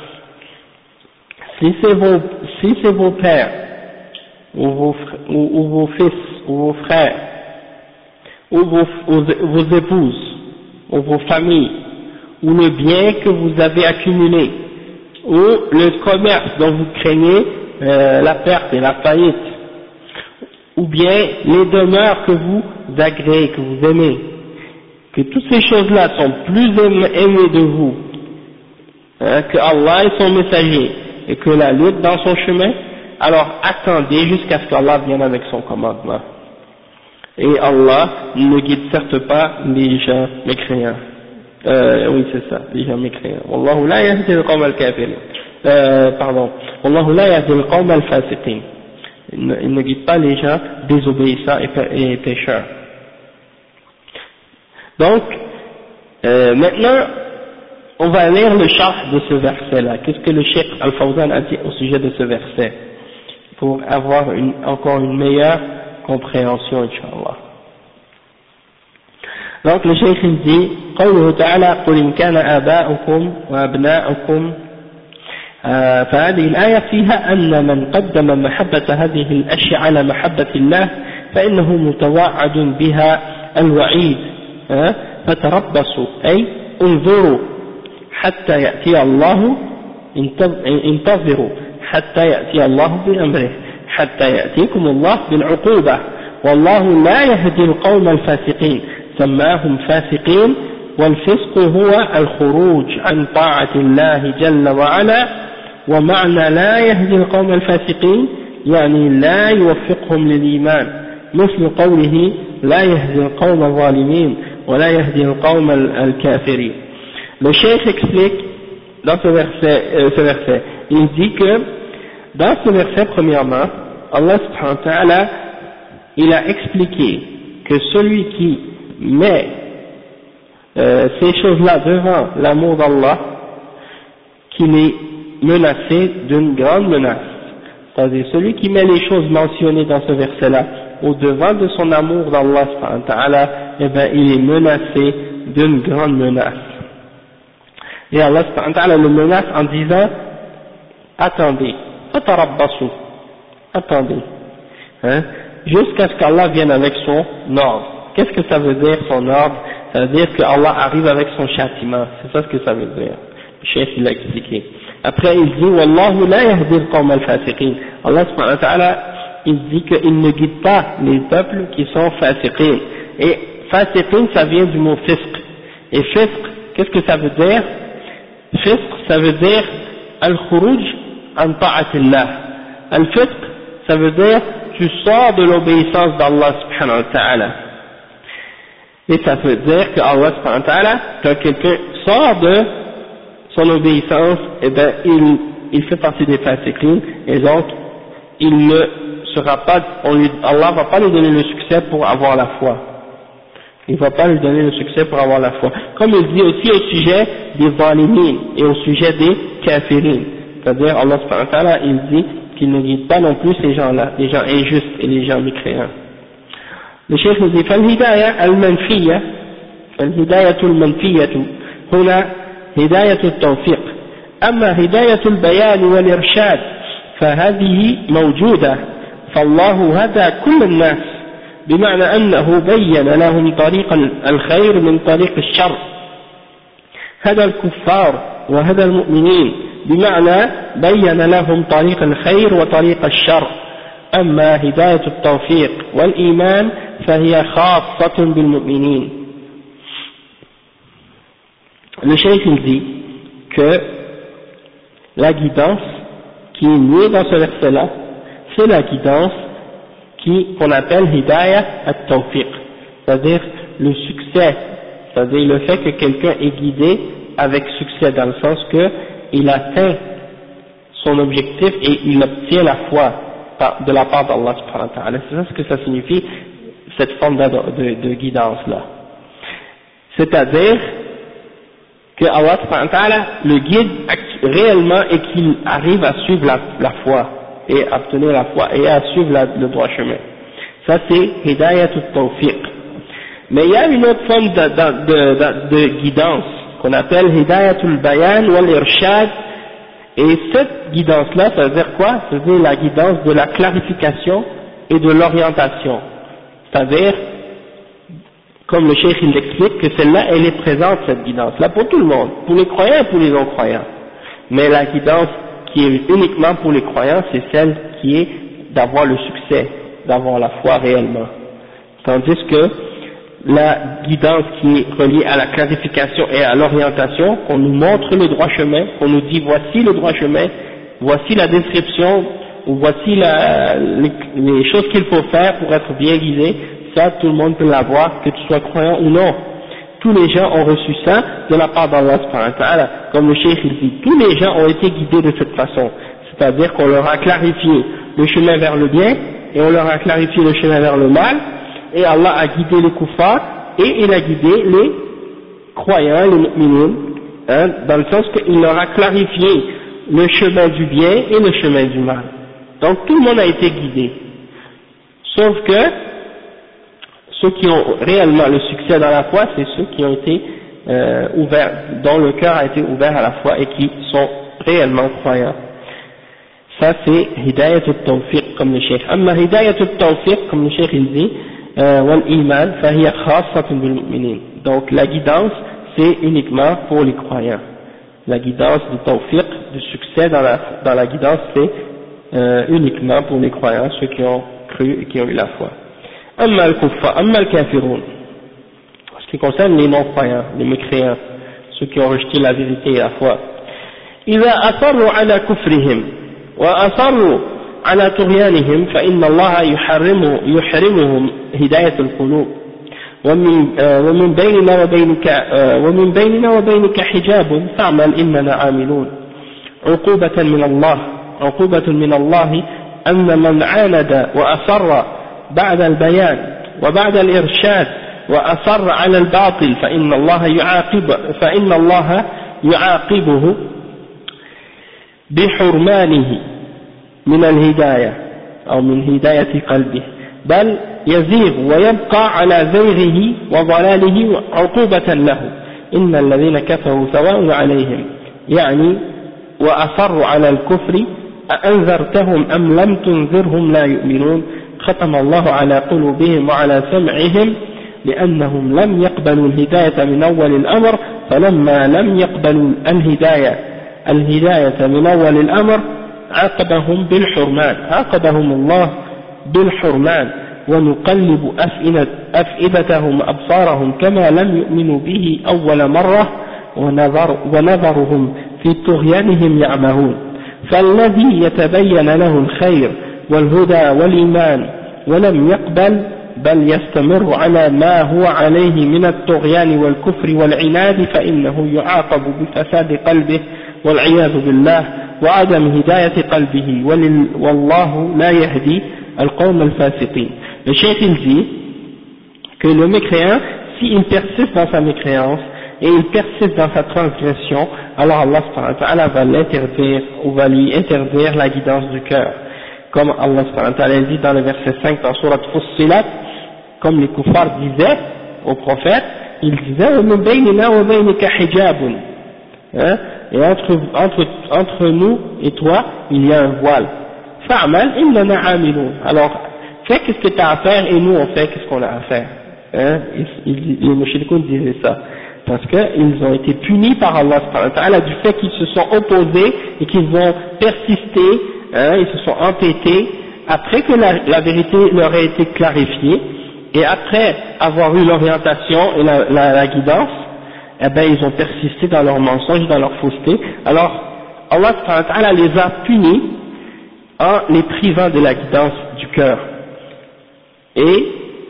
si c'est vos pères ou vos fils ou vos frères ou vos épouses ou vos familles ou le bien que vous avez accumulé ou le commerce dont vous craignez la perte et la faillite, ou bien les demeures que vous agréez, que vous aimez, que toutes ces choses-là sont plus aimées de vous, hein, que Allah et son messager, et que la lutte dans son chemin, alors attendez jusqu'à ce qu'Allah vienne avec son commandement. Et Allah ne guide certes pas les gens mécréants. Oui, c'est ça, les gens mécréants. Wallahu la yahdi al-qawm al-kafirin. Wallahu la yahdi al-qawm al-fasiqin. Il ne guide pas les gens désobéissants et pécheurs. Donc, maintenant, on va lire le charh de ce verset-là. Qu'est-ce que le Cheikh Al-Fawzan a dit au sujet de ce verset, pour avoir encore une meilleure compréhension, Inch'Allah. Donc le Cheikh il dit قوله تعالى قل إن كان آباؤكم وأبناؤكم فهذه الآية فيها أن من قدم محبة هذه الأشياء على محبة الله فإنه متوعد بها الوعيد فتربصوا أي انظروا حتى يأتي الله انتظروا حتى يأتي الله بأمره حتى يأتيكم الله بالعقوبة والله لا يهدي القوم الفاسقين سماهم فاسقين والفسق هو الخروج عن طاعة الله جل وعلا ومعنى لا يهدي القوم الفاسقين يعني لا يوفقهم للإيمان مثل قوله لا يهدي القوم الظالمين ولا يهدي القوم الكافرين. Le Cheikh explique dans ce verset, il dit que dans ce verset premièrement, Allah subhanahu wa ta'ala, il a expliqué que celui qui met ces choses-là devant l'amour d'Allah, qu'il est menacé d'une grande menace. C'est-à-dire celui qui met les choses mentionnées dans ce verset-là au devant de son amour d'Allah subhanahu wa ta'ala, eh bien il est menacé d'une grande menace. Et Allah subhanahu wa ta'ala le menace en disant attendez, fatarabbasu, attendez, jusqu'à ce qu'Allah vienne avec son ordre. Qu'est-ce que ça veut dire son ordre? Ça veut dire que Allah arrive avec son châtiment, c'est ça ce que ça veut dire. Le chef il l'a expliqué. Après il dit Wallahu la yahdi al-qawm al-fasiqin. Allah subhanahu wa ta'ala il dit qu'il ne guide pas les peuples qui sont fasiqin. Et fasiqin ça vient du mot fisq. Et fisq, qu'est-ce que ça veut dire? Fisq ça veut dire al-khuruj an ta'atillah. Al-fisq ça veut dire tu sors de l'obéissance d'Allah subhanahu wa ta'ala. Et ça veut dire que Allah subhanahu wa ta'ala, quand quelqu'un sort de son obéissance, eh bien il fait partie des fasiqin, et donc il ne sera pas, Allah va pas lui donner le succès pour avoir la foi. Il va pas lui donner le succès pour avoir la foi. Comme il dit aussi au sujet des zalimin et au sujet des kafirin. C'est-à-dire Allah subhanahu wa ta'ala, il dit qu'il ne guide pas non plus ces gens-là, les gens injustes et les gens mécréants. Le chef nous dit فالهداية المنفية فالهداية المنفية هنا هداية التوفيق أما هداية البيان والإرشاد فهذه موجودة فالله هدى كل الناس بمعنى أنه بين لهم طريق الخير من طريق الشر هدى الكفار وهدى المؤمنين بمعنى بين لهم طريق الخير وطريق الشر أما هداية التوفيق والإيمان فهي خاصة بالمؤمنين. Le cheikh il dit que la guidance qui est liée dans ce verset-là, c'est la guidance qu'on appelle hidayah at-tawfiq, c'est-à-dire le succès, c'est-à-dire le fait que quelqu'un est guidé avec succès dans le sens que il atteint son objectif et il obtient la foi de la part d'Allah subhanahu wa ta'ala. C'est ça ce que ça signifie, cette forme de guidance-là. C'est-à-dire que Allah subhanahu wa ta'ala le guide réellement et qu'il arrive à suivre la foi et à obtenir la foi et à suivre le droit chemin. Ça c'est hidayatul tawfiq. Mais il y a une autre forme de guidance qu'on appelle hidayatul bayan wal irshad. Et cette guidance-là, ça veut dire quoi? Ça veut dire la guidance de la clarification et de l'orientation. C'est-à-dire, comme le cheikh il l'explique, que celle-là, elle est présente, cette guidance-là, pour tout le monde, pour les croyants et pour les non-croyants. Mais la guidance qui est uniquement pour les croyants, c'est celle qui est d'avoir le succès, d'avoir la foi réellement. Tandis que la guidance qui est reliée à la clarification et à l'orientation, qu'on nous montre le droit chemin, qu'on nous dit voici le droit chemin, voici la description, ou voici les choses qu'il faut faire pour être bien guidé, ça tout le monde peut l'avoir, que tu sois croyant ou non. Tous les gens ont reçu ça de la part d'Allah subhanahu wa ta'ala. comme le cheikh il dit, tous les gens ont été guidés de cette façon, c'est-à-dire qu'on leur a clarifié le chemin vers le bien, et on leur a clarifié le chemin vers le mal, et Allah a guidé les kuffars, et il a guidé les croyants, les mu'minines, dans le sens qu'il leur a clarifié le chemin du bien et le chemin du mal. Donc tout le monde a été guidé. Sauf que ceux qui ont réellement le succès dans la foi, c'est ceux qui ont été ouverts, dont le cœur a été ouvert à la foi et qui sont réellement croyants. Ça c'est Hidayat al-Tawfiq comme le Cheikh. Amma Hidayat al-Tawfiq comme le Cheikh il dit, wal-Iman, fahiya khassatun bil-mu'minin. Donc la guidance c'est uniquement pour les croyants. La guidance du Tawfiq, du succès dans la guidance c'est uniquement pour les croyants, ceux qui ont cru et qui ont eu la foi. Amma al-Kuffar, amma al-Kafirun. En ce qui concerne les non-croyants, les mécréants, ceux qui ont rejeté la vérité et la foi. إذا أصروا على كفرهم وأصروا على طغيانهم فإن الله يحرمهم هداية القلوب ومن بيننا وبينك حجاب فاعمل إننا عاملون عقوبة من الله أن من عاند وأصر بعد البيان وبعد الإرشاد وأصر على الباطل فإن الله يعاقبه بحرمانه من الهداية أو من هداية قلبه بل يزيغ ويبقى على زيغه وضلاله عقوبة له إن الذين كفروا سواء عليهم يعني وأصروا على الكفر أأنذرتهم أم لم تنذرهم لا يؤمنون ختم الله على قلوبهم وعلى سمعهم لأنهم لم يقبلوا الهداية من أول الأمر فلما لم يقبلوا الهداية من أول الأمر عاقبهم الله بالحرمان ونقلب أفئدتهم وأبصارهم كما لم يؤمنوا به أول مرة ونظرهم في طغيانهم يعمهون فالذي يتبين له الخير والهدى والإيمان ولم يقبل بل يستمر على ما هو عليه من الطغيان والكفر والعناد فإنه يعاقب بفساد قلبه والعياذ بالله وعدم هداية قلبه والله لا يهدي القوم الفاسقين. Le cheikh il dit que le mécréant, s'il persiste dans sa mécréance et il persiste dans sa transgression, alors Allah subhanahu wa ta'ala va l'interdire ou va lui interdire la guidance du cœur. Comme Allah subhanahu wa ta'ala dit dans le verset 5 dans Surat Fussilat, comme les kuffars disaient au prophète, ils disaient وَمِن بَيْنِنَا وَبَيْنِكَ حِجَابٌ, et entre nous et toi il y a un voile. فَعْمَلْ إِنَّنَا عَامِلُونَ, alors fais qu'est-ce que tu as à faire et nous on fait qu'est-ce qu'on a à faire. Les mouchricoun disaient ça parce qu'ils ont été punis par Allah subhanahu wa ta'ala du fait qu'ils se sont opposés et qu'ils ont persisté, ils se sont entêtés après que la vérité leur a été clarifiée et après avoir eu l'orientation et la guidance, eh ben ils ont persisté dans leurs mensonges, dans leur fausseté. Alors Allah subhanahu wa ta'ala les a punis en les privant de la guidance du cœur. Et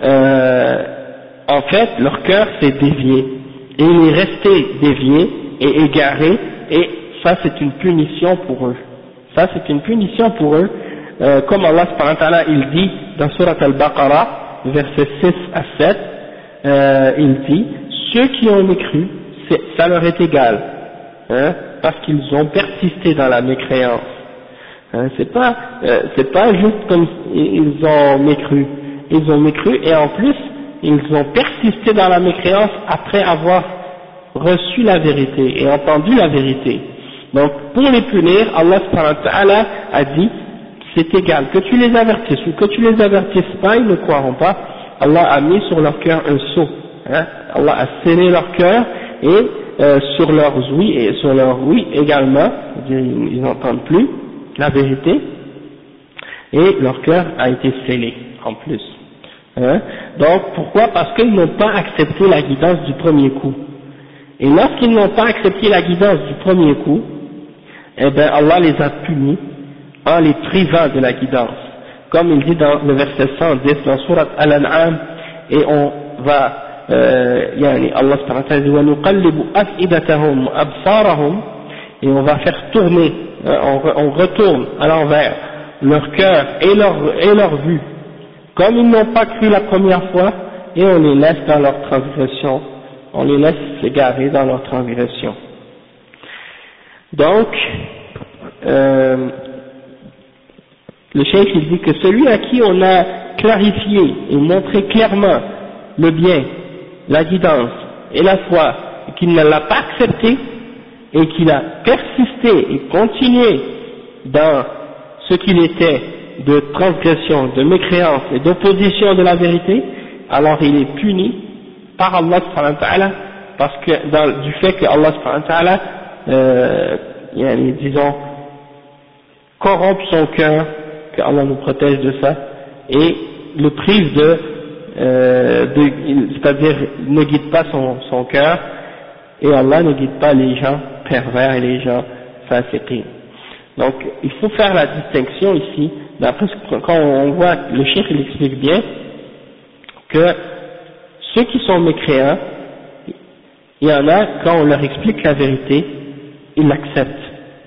en fait leur cœur s'est dévié et il est resté dévié et égaré, et ça c'est une punition pour eux. Ça c'est une punition pour eux, comme Allah subhanahu wa ta'ala il dit dans Surat Al-Baqarah versets 6 à 7, il dit ceux qui ont mécru ça leur est égal, parce qu'ils ont persisté dans la mécréance. C'est pas juste comme ils ont mécru et en plus ils ont persisté dans la mécréance après avoir reçu la vérité et entendu la vérité. Donc pour les punir, Allah subhanahu wa ta'ala a dit c'est égal, que tu les avertisses ou que tu les avertisses pas, ils ne croiront pas. Allah a mis sur leur cœur un sceau, Allah a scellé leur cœur et sur leurs oui et sur leurs oui également, ils n'entendent plus la vérité et leur cœur a été scellé en plus. Donc pourquoi? Parce qu'ils n'ont pas accepté la guidance du premier coup. Et lorsqu'ils n'ont pas accepté la guidance du premier coup, eh bien Allah les a punis en les privant de la guidance. Comme il dit dans le verset 110 dans Surat Al-An'am, et on va Allah subhanahu wa ta'ala dit وَنُقَلِّبُ أَفْئِدَتَهُمْ وَأَبْصَارَهُمْ et on va faire tourner, on retourne à l'envers leur cœur et leur vue, comme ils n'ont pas cru la première fois, et on les laisse dans leur transgression, on les laisse s'égarer dans leur transgression. Donc, le cheikh il dit que celui à qui on a clarifié et montré clairement le bien, la guidance et la foi, et qu'il ne l'a pas accepté, et qu'il a persisté et continué dans ce qu'il était de transgression, de mécréance et d'opposition de la vérité, alors il est puni par Allah subhanahu wa ta'ala, parce que du fait que Allah subhanahu wa ta'ala disons corrompt son cœur, que Allah nous protège de ça, et le prive c'est-à-dire ne guide pas son cœur, et Allah ne guide pas les gens pervers et les gens fasiqin. Donc il faut faire la distinction ici, d'après quand on voit, le cheikh il explique bien que ceux qui sont mécréants, il y en a, quand on leur explique la vérité, ils l'acceptent,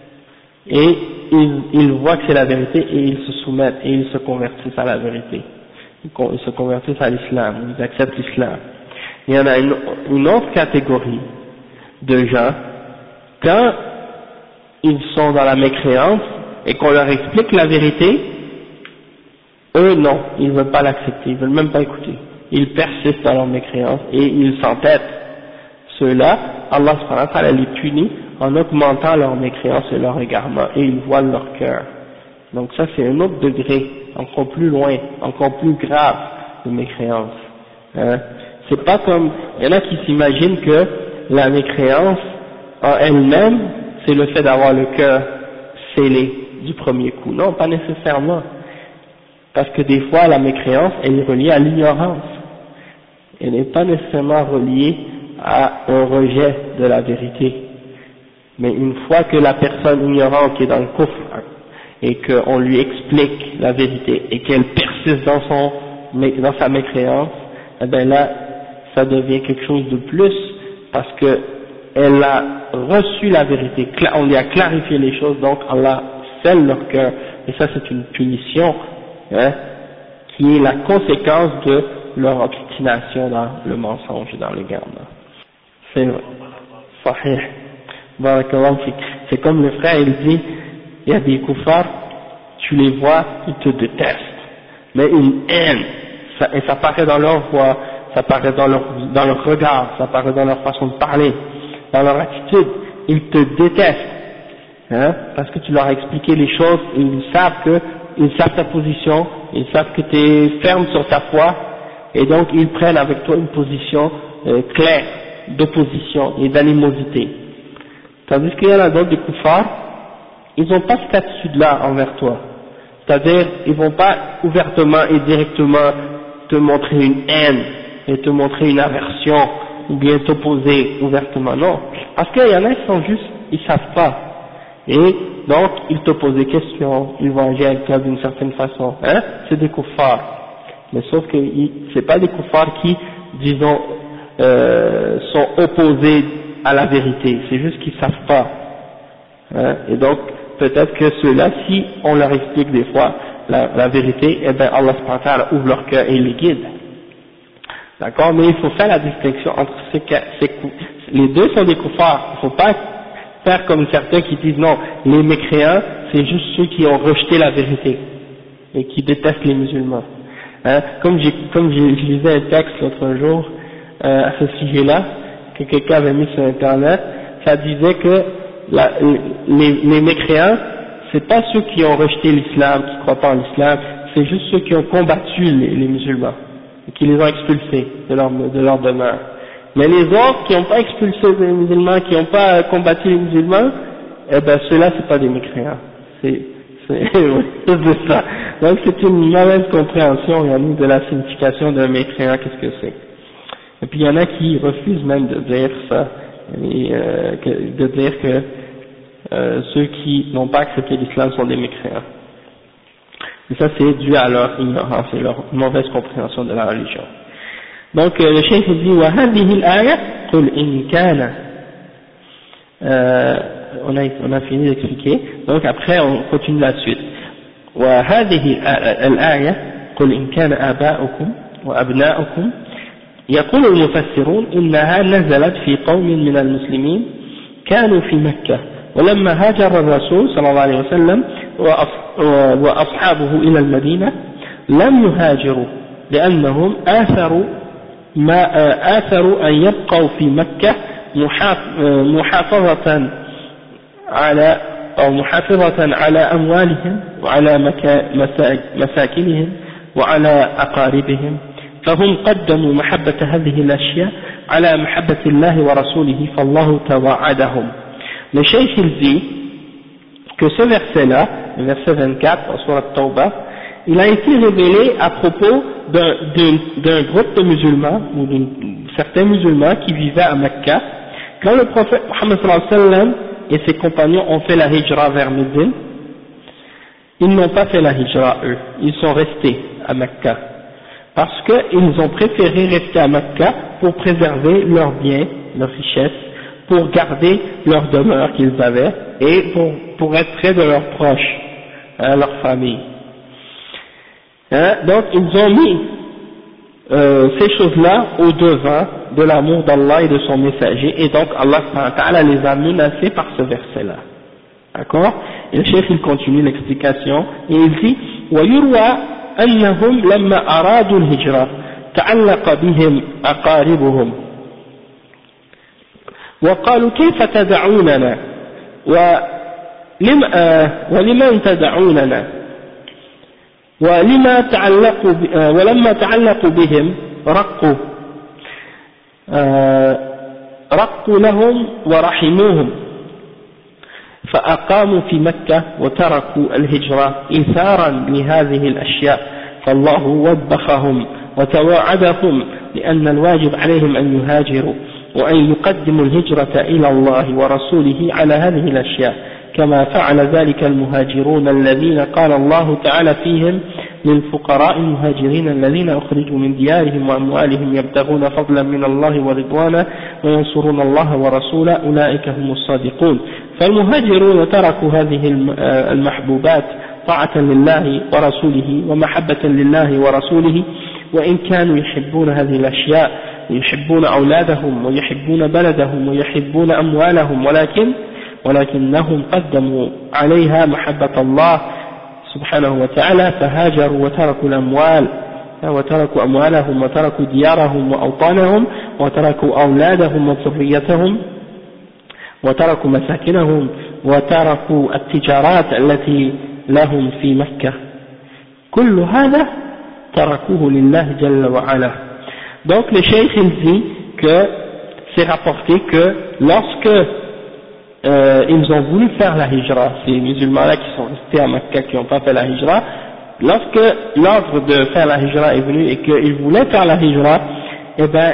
et ils voient que c'est la vérité, et ils se soumettent, et ils se convertissent à la vérité, ils se convertissent à l'islam, ils acceptent l'islam. Il y en a une autre catégorie de gens, quand ils sont dans la mécréance, et qu'on leur explique la vérité, eux non, ils ne veulent pas l'accepter, ils ne veulent même pas écouter, ils persistent dans leur mécréance, et ils s'entêtent. Ceux-là, Allah subhanahu wa ta'ala les punit en augmentant leur mécréance et leur égarement, et ils voilent leur cœur. Donc ça c'est un autre degré, encore plus loin, encore plus grave de mécréance. C'est pas comme, il y en a qui s'imaginent que la mécréance en elle-même, c'est le fait d'avoir le cœur scellé du premier coup. Non, pas nécessairement. Parce que des fois la mécréance, elle est reliée à l'ignorance. Elle n'est pas nécessairement reliée à un rejet de la vérité. Mais une fois que la personne ignorante qui est dans le kufr et qu'on lui explique la vérité et qu'elle persiste dans sa mécréance, eh ben là, ça devient quelque chose de plus, parce que elle a reçu la vérité, on lui a clarifié les choses, donc Allah scelle leur cœur, et ça c'est une punition, qui est la conséquence de leur obstination dans le mensonge et dans l'égarement. C'est sahih. Barakallahu fik. C'est comme le frère, il dit, il y a des koufars, tu les vois, ils te détestent, mais une haine, et ça paraît dans leur voix, ça paraît dans leur regard, ça paraît dans leur façon de parler, dans leur attitude, ils te détestent, parce que tu leur as expliqué les choses, et ils savent ta position, ils savent que tu es ferme sur ta foi, et donc ils prennent avec toi une position claire, d'opposition et d'animosité. Tandis qu'il y en a d'autres des koufars, ils n'ont pas cette attitude-là envers toi. C'est-à-dire, ils vont pas ouvertement et directement te montrer une haine et te montrer une aversion ou bien t'opposer ouvertement. Non, parce qu'il y en a qui sont juste, ils savent pas. Et donc, ils te posent des questions, ils vont agir avec toi d'une certaine façon. C'est des koufars. Mais sauf que c'est pas des koufars qui, disons, sont opposés à la vérité. C'est juste qu'ils savent pas. Et donc, peut-être que ceux-là, si on leur explique des fois la vérité, eh ben Allah subhanahu wa ta'ala ouvre leur cœur et les guide. D'accord? Mais il faut faire la distinction entre les deux sont des koufars. Il ne faut pas faire comme certains qui disent non, les mécréants, c'est juste ceux qui ont rejeté la vérité et qui détestent les musulmans. Comme je lisais un texte l'autre jour à ce sujet-là, que quelqu'un avait mis sur internet, ça disait que les mécréants, c'est pas ceux qui ont rejeté l'islam, qui croient pas en l'islam, c'est juste ceux qui ont combattu les musulmans, et qui les ont expulsés de leur demeure. Mais les autres qui n'ont pas expulsé les musulmans, qui n'ont pas combattu les musulmans, eh ben ceux-là c'est pas des mécréants. C'est ça. Donc c'est une mauvaise compréhension, Yannick, de la signification d'un mécréant, qu'est-ce que c'est. Et puis il y en a qui refusent même de dire ça, et, de dire que ceux qui n'ont pas accepté l'islam sont des mécréants. Et ça c'est dû à leur ignorance et leur mauvaise compréhension de la religion. Donc le cheikh dit وهذه الآية قل إن كان on a fini d'expliquer, donc après on continue la suite. وهذه الآية قل إن كان آباؤكم وأبناؤكم يقول المفسرون إنها نزلت في قوم من المسلمين كانوا في مكة ولما هاجر الرسول صلى الله عليه وسلم وأصحابه إلى المدينة لم يهاجروا لأنهم آثروا أن يبقوا في مكة محافظة على أموالهم وعلى مساكنهم وعلى أقاربهم فهم قدموا محبة هذه الأشياء على محبة الله ورسوله فالله توعدهم. Le Cheikh il dit que ce verset-là, le verset 24 en Sourate Tawbah, il a été révélé à propos d'un groupe de musulmans ou de certains musulmans qui vivaient à Mecca. Quand le prophète Mohammed sallallahu alayhi wa sallam et ses compagnons ont fait la hijra vers Médine, ils n'ont pas fait la hijra eux, ils sont restés à Mecca parce qu'ils ont préféré rester à Mecca pour préserver leurs biens, leurs richesses, pour garder leur demeure qu'ils avaient et pour être près de leurs proches, leur famille. Donc ils ont mis ces choses-là au devant de l'amour d'Allah et de son messager, et donc Allah subhanahu wa ta'ala les a menacés par ce verset-là. D'accord? Et le chef il continue l'explication et il dit ويروى أنهم لما أرادوا الهجرة تعلق بهم أقاربهم وقالوا كيف تدعوننا ولمن تدعوننا ولما تعلقوا بهم رقوا لهم ورحموهم فأقاموا في مكة وتركوا الهجرة إيثارا لهذه الأشياء فالله وبخهم وتوعدهم لأن الواجب عليهم أن يهاجروا وأن يقدموا الهجرة إلى الله ورسوله على هذه الأشياء كما فعل ذلك المهاجرون الذين قال الله تعالى فيهم للفقراء المهاجرين الذين أخرجوا من ديارهم وأموالهم يبتغون فضلا من الله ورضوانا وينصرون الله ورسوله أولئك هم الصادقون. فالمهاجرون تركوا هذه المحبوبات طاعة لله ورسوله ومحبة لله ورسوله وإن كانوا يحبون هذه الأشياء ويحبون أولادهم ويحبون بلدهم ويحبون أموالهم ولكنهم قدموا عليها محبة الله سبحانه وتعالى فهاجروا وتركوا الأموال وتركوا أموالهم وتركوا ديارهم وأوطانهم وتركوا أولادهم وذريتهم وتركوا مساكنهم وتركوا التجارات التي لهم في مكة كل هذا تركوه لله جل وعلا. Donc le cheikh il dit que c'est rapporté que lorsque ils ont voulu faire la hijra, ces musulmans-là qui sont restés à Mecca, qui n'ont pas fait la hijra, lorsque l'ordre de faire la hijra est venu et qu'ils voulaient faire la hijra, eh ben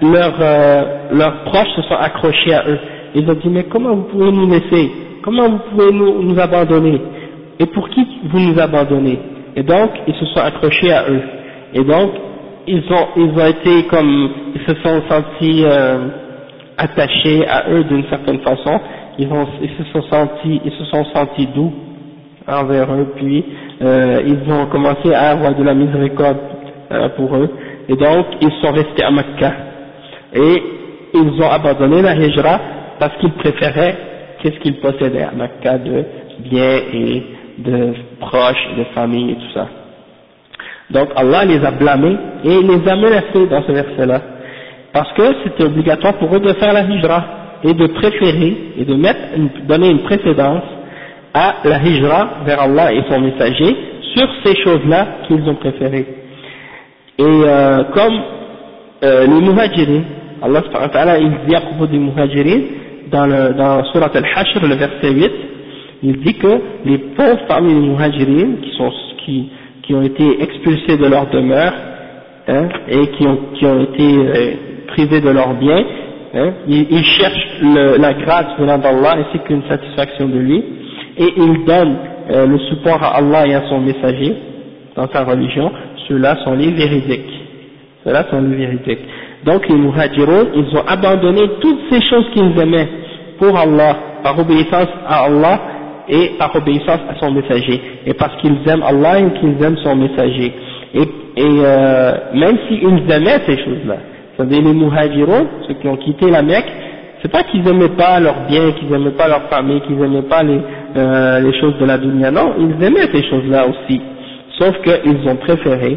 leurs proches se sont accrochés à eux. Ils ont dit mais comment vous pouvez nous laisser, comment vous pouvez nous abandonner, et pour qui vous nous abandonnez? Et donc ils se sont accrochés à eux, et donc ils ont été comme, ils se sont sentis attachés à eux d'une certaine façon. Ils se sont sentis doux envers eux, puis ils ont commencé à avoir de la miséricorde pour eux, et donc ils sont restés à Mecca, et ils ont abandonné la hijra parce qu'ils préféraient qu'est-ce qu'ils possédaient à Mecca de biens et de proches, de famille et tout ça. Donc Allah les a blâmés et les a menacés dans ce verset-là, parce que c'était obligatoire pour eux de faire la hijra et de préférer et de donner une précédence à la hijra vers Allah et son messager sur ces choses-là qu'ils ont préférées. Et comme les muhajirin, Allah subhanahu wa ta'ala il dit à propos des muhajirin dans Surat Al-Hashr, le verset 8, il dit que les pauvres parmi les muhajirin qui ont été expulsés de leur demeure et qui ont été privés de leurs biens, ils cherchent la grâce venant d'Allah ainsi qu'une satisfaction de lui, et ils donnent le support à Allah et à son messager dans sa religion. Ceux-là sont les véridiques. Donc les muhajirun, ils ont abandonné toutes ces choses qu'ils aimaient pour Allah par obéissance à Allah et par obéissance à son messager, et parce qu'ils aiment Allah et qu'ils aiment son messager. Même s'ils aimaient ces choses-là, c'est-à-dire les muhajirun, ceux qui ont quitté la Mecque, c'est pas qu'ils aimaient pas leurs biens, qu'ils aimaient pas leur famille, qu'ils aimaient pas les choses de la dunya, non, ils aimaient ces choses-là aussi, sauf qu'ils ont préféré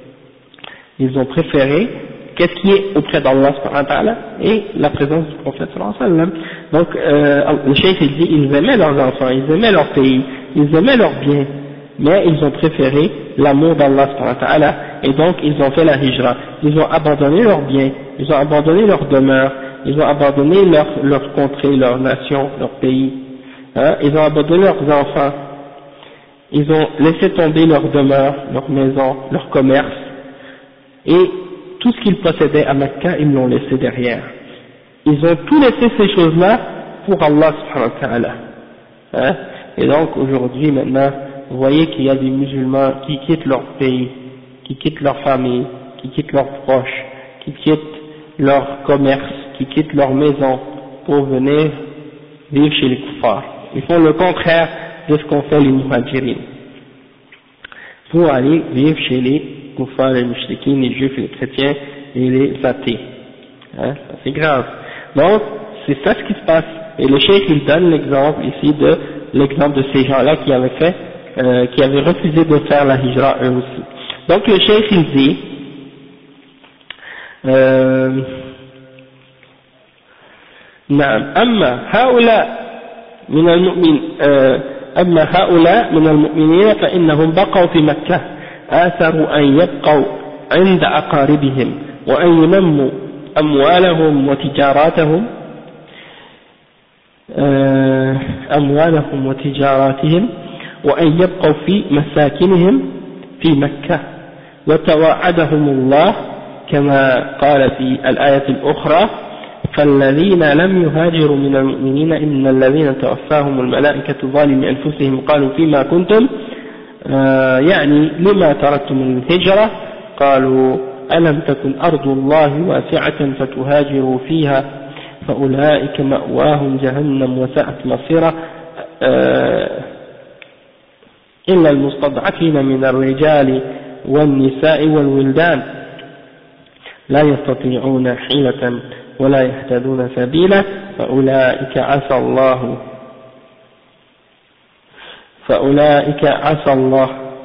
qu'est-ce qui est auprès d'Allah subhanahu wa ta'ala et la présence du prophète sallallahu alayhi wa sallam. Donc le cheikh il dit, ils aimaient leurs enfants, ils aimaient leur pays, ils aimaient leurs biens, mais ils ont préféré l'amour d'Allah subhanahu wa ta'ala, et donc ils ont fait la hijra, ils ont abandonné leurs biens, ils ont abandonné leur demeure, ils ont abandonné leur contrée, leur nation, leur pays, hein, ils ont abandonné leurs enfants, ils ont laissé tomber leur demeure, leur maison, leur commerce, et tout ce qu'ils possédaient à Mecca, ils l'ont laissé derrière. Ils ont tout laissé ces choses-là pour Allah subhanahu wa ta'ala. Hein? Et donc aujourd'hui maintenant, vous voyez qu'il y a des musulmans qui quittent leur pays, qui quittent leur famille, qui quittent leurs proches, qui quittent leur commerce, qui quittent leur maison pour venir vivre chez les kuffars. Ils font le contraire de ce qu'ont fait les muhajirin, pour aller vivre chez les kuffars, les mushrikins, les juifs, les chrétiens et les athées. Hein, c'est grave. Donc, c'est ça ce qui se passe. Et le cheikh il donne l'exemple ici de l'exemple de ces gens-là qui avaient fait, qui avaient refusé de faire la hijra eux aussi. Donc le cheikh il dit, نعم أما هؤلاء من المؤمنين فإنهم بقوا في مكة آثروا أن يبقوا عند أقاربهم وأن ينموا أموالهم وتجاراتهم وأن يبقوا في مساكنهم في مكة وتوعدهم الله كما قال في الآية الأخرى فالذين لم يهاجروا من المؤمنين إن الذين توفاهم الملائكة ظالمي أنفسهم قالوا فيما كنتم يعني لما تركتم من الهجرة قالوا ألم تكن أرض الله واسعة فتهاجروا فيها فأولئك مأواهم جهنم وساءت مصيرا إلا المستضعفين من الرجال والنساء والولدان لا يستطيعون حيلة ولا يهتدون سبيلا فأولئك عسى الله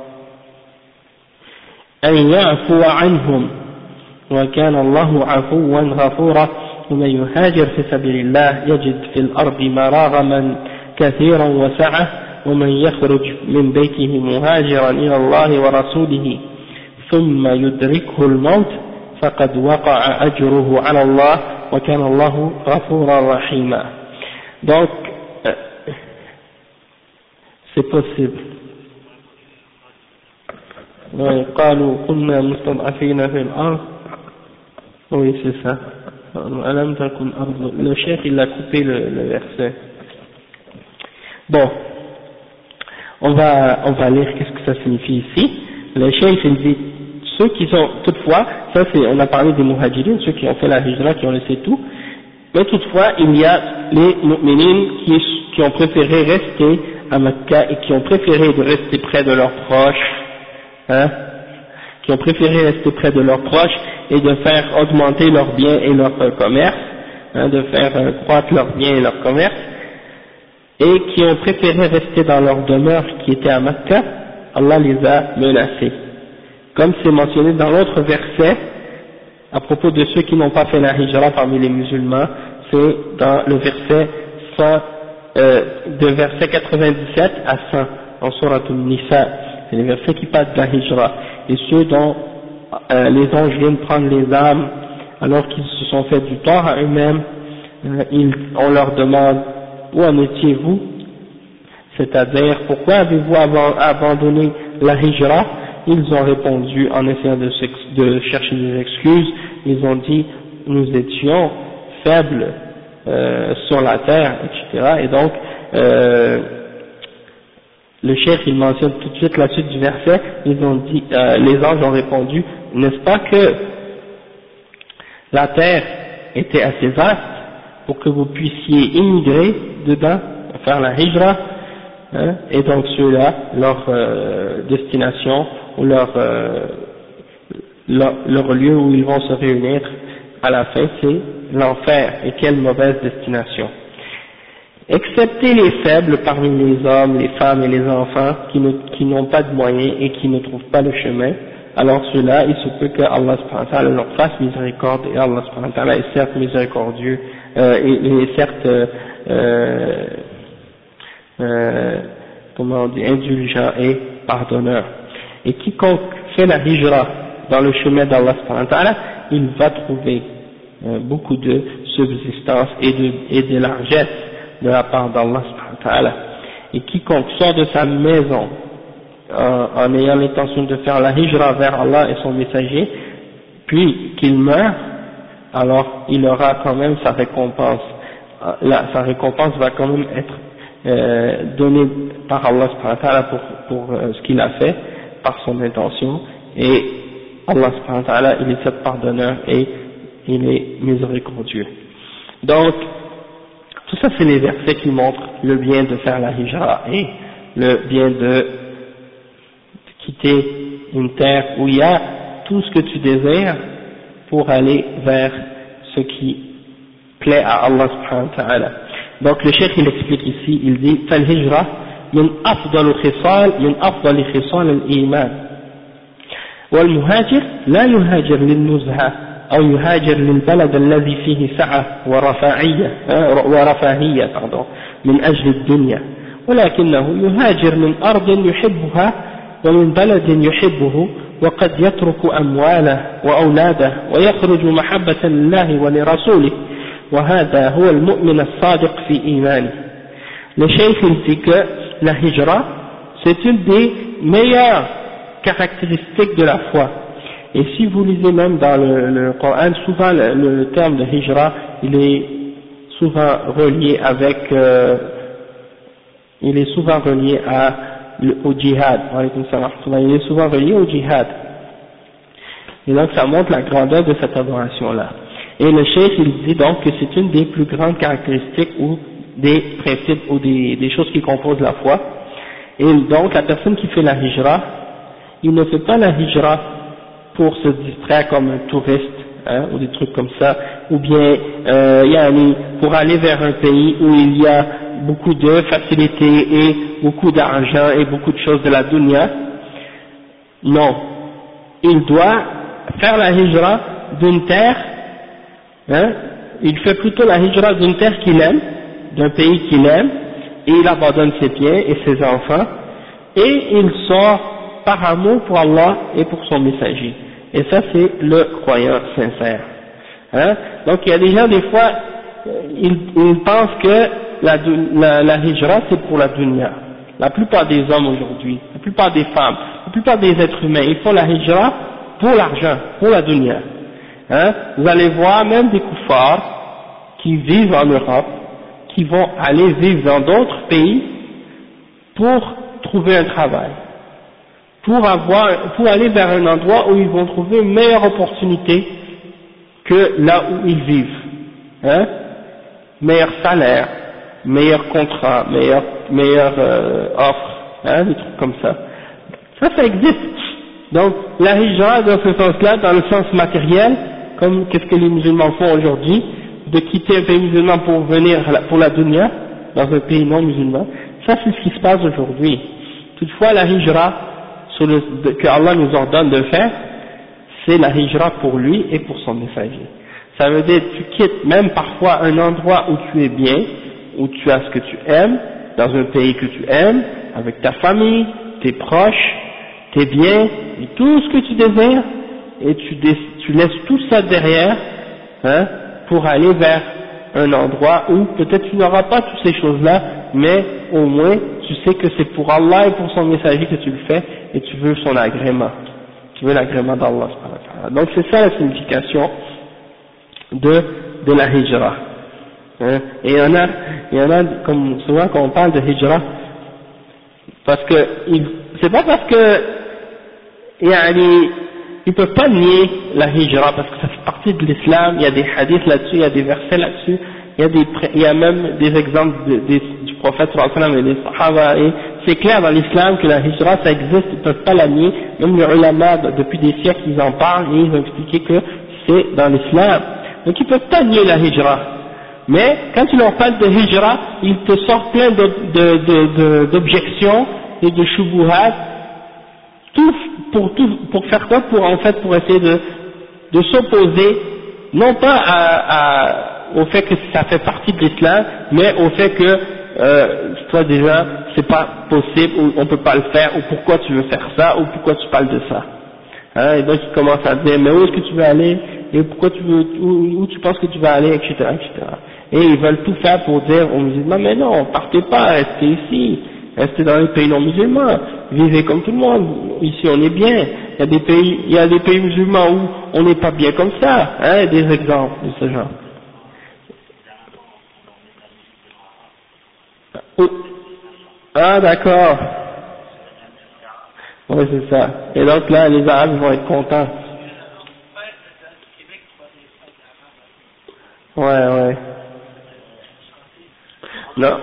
أن يعفو عنهم وكان الله عفوا غفورا ومن يهاجر في سبيل الله يجد في الأرض مراغما كثيرا وسعة ومن يخرج من بيته مهاجرا إلى الله ورسوله ثم يدركه الموت فقد وقع أجره على الله وكان الله غفورا رحيما. Donc c'est possible. قالوا كنا مستضعفين في الأرض. Oui, c'est ça. ألم تكن أرض. Le cheikh il a coupé le verset. Bon, on va lire qu'est-ce que ça signifie ici. Le cheikh il dit ceux qui sont, toutefois, ça c'est, on a parlé des muhajirines, ceux qui ont fait la hijra, qui ont laissé tout, mais toutefois il y a les mu'minines qui ont préféré rester à Mecca et qui ont préféré de rester près de leurs proches, hein, qui ont préféré rester près de leurs proches et de faire augmenter leurs biens et leur commerce, hein, de faire croître leurs biens et leur commerce, et qui ont préféré rester dans leur demeure qui était à Mecca. Allah les a menacés. Comme c'est mentionné dans l'autre verset, à propos de ceux qui n'ont pas fait la hijra parmi les musulmans, c'est dans le verset 100, de verset 97 à 100, en Surat An-Nisa, c'est les versets qui parlent de la hijra, et ceux dont les anges viennent prendre les âmes, alors qu'ils se sont fait du tort à eux-mêmes, on leur demande, où en étiez-vous? C'est-à-dire, pourquoi avez-vous abandonné la hijra? Ils ont répondu en essayant de chercher des excuses, ils ont dit nous étions faibles sur la terre, etc. Et donc le cheikh il mentionne tout de suite la suite du verset, ils ont dit, les anges ont répondu, n'est-ce pas que la terre était assez vaste pour que vous puissiez immigrer dedans, faire la hijra, hein, et donc ceux-là, leur destination ou leur lieu où ils vont se réunir à la fin, c'est l'enfer, et quelle mauvaise destination. Excepté les faibles parmi les hommes, les femmes et les enfants qui n'ont pas de moyens et qui ne trouvent pas le chemin, alors ceux-là, il se peut que Allah subhanahu wa ta'ala leur fasse miséricorde, et Allah subhanahu wa ta'ala est certes miséricordieux, il est certes comment on dit, indulgent et pardonneur. Et quiconque fait la hijra dans le chemin d'Allah subhanahu wa ta'ala, il va trouver beaucoup de subsistance et de largesse de la part d'Allah subhanahu wa ta'ala. Et quiconque sort de sa maison en ayant l'intention de faire la hijra vers Allah et son messager, puis qu'il meurt, alors il aura quand même sa récompense. Sa récompense va quand même être donnée par Allah subhanahu wa ta'ala pour ce qu'il a fait, par son intention, et Allah subhanahu wa ta'ala, il est seul pardonneur et il est miséricordieux. Donc, tout ça c'est les versets qui montrent le bien de faire la hijra et le bien de quitter une terre où il y a tout ce que tu désires pour aller vers ce qui plaît à Allah subhanahu wa ta'ala. Donc le cheikh il explique ici, il dit فالهجرة من أفضل خصال الإيمان والمهاجر لا يهاجر للنزهة أو يهاجر للبلد الذي فيه سعة ورفاهية من أجل الدنيا، ولكنه يهاجر من أرض يحبها ومن بلد يحبه، وقد يترك أمواله وأولاده ويخرج محبة لله ولرسوله، وهذا هو المؤمن الصادق في إيمانه. Le cheikh il dit que la hijra c'est une des meilleures caractéristiques de la foi. Et si vous lisez même dans le Coran, souvent le terme de hijra, il est souvent relié avec, au djihad. Il est souvent relié au djihad. Et donc ça montre la grandeur de cette adoration-là. Et le cheikh il dit donc que c'est une des plus grandes caractéristiques ou des principes ou des choses qui composent la foi. Et donc la personne qui fait la hijra, il ne fait pas la hijra pour se distraire comme un touriste, hein, ou des trucs comme ça, ou bien pour aller vers un pays où il y a beaucoup de facilités et beaucoup d'argent et beaucoup de choses de la dunya. Non, il doit faire la hijra d'une terre, hein, il fait plutôt la hijra d'une terre qu'il aime, d'un pays qu'il aime, et il abandonne ses biens et ses enfants, et il sort par amour pour Allah et pour son messager. Et ça c'est le croyant sincère. Hein? Donc il y a des gens des fois, ils pensent que la hijra c'est pour la dunya. La plupart des hommes aujourd'hui, la plupart des femmes, la plupart des êtres humains, ils font la hijra pour l'argent, pour la dunya. Hein? Vous allez voir même des koufars qui vivent en Europe, qui vont aller vivre dans d'autres pays pour trouver un travail, pour aller vers un endroit où ils vont trouver une meilleure opportunité que là où ils vivent, hein, meilleur salaire, meilleur contrat, meilleure offre, hein, des trucs comme ça. Ça existe. Donc la hijra dans ce sens-là, dans le sens matériel, comme qu'est-ce que les musulmans font aujourd'hui, de quitter un pays musulman pour venir pour la dunya, dans un pays non musulman, ça c'est ce qui se passe aujourd'hui. Toutefois la hijra que Allah nous ordonne de faire, c'est la hijra pour lui et pour son messager. Ça veut dire tu quittes même parfois un endroit où tu es bien, où tu as ce que tu aimes, dans un pays que tu aimes, avec ta famille, tes proches, tes biens, et tout ce que tu désires, et tu laisses tout ça derrière, hein, pour aller vers un endroit où peut-être tu n'auras pas toutes ces choses-là, mais au moins tu sais que c'est pour Allah et pour son messager que tu le fais, et tu veux son agrément. Tu veux l'agrément d'Allah. Donc c'est ça la signification de la hijra. Hein? Et il y en a comme souvent quand on parle de hijra, parce que c'est pas parce que ils peuvent pas nier la hijra parce que ça fait partie de l'islam, il y a des hadiths là-dessus, il y a des versets là-dessus il y a même des exemples du prophète sallallahu alayhi wa sallam et des sahaba, et c'est clair dans l'islam que la hijra ça existe, ils ne peuvent pas la nier, même les ulama depuis des siècles ils en parlent et ils ont expliqué que c'est dans l'islam, donc ils ne peuvent pas nier la hijra, mais quand tu leur parles de hijra, ils te sortent plein d'objections et de shubuhat, pour faire quoi, pour essayer de s'opposer, non pas au fait que ça fait partie de l'islam, mais au fait que, toi déjà, c'est pas possible, ou on peut pas le faire, ou pourquoi tu veux faire ça, ou pourquoi tu parles de ça. Hein, et donc ils commencent à dire, mais où est-ce que tu veux aller, et pourquoi tu veux, où tu penses que tu vas aller, etc., etc. Et ils veulent tout faire pour dire aux musulmans, mais non, partez pas, restez ici, restez dans les pays non musulmans, vivez comme tout le monde, ici on est bien. Il y a des pays musulmans où on n'est pas bien comme ça, hein, des exemples de ce genre. Oh. Ah d'accord. Oui c'est ça. Et donc là les Arabes vont être contents. Ouais. Non.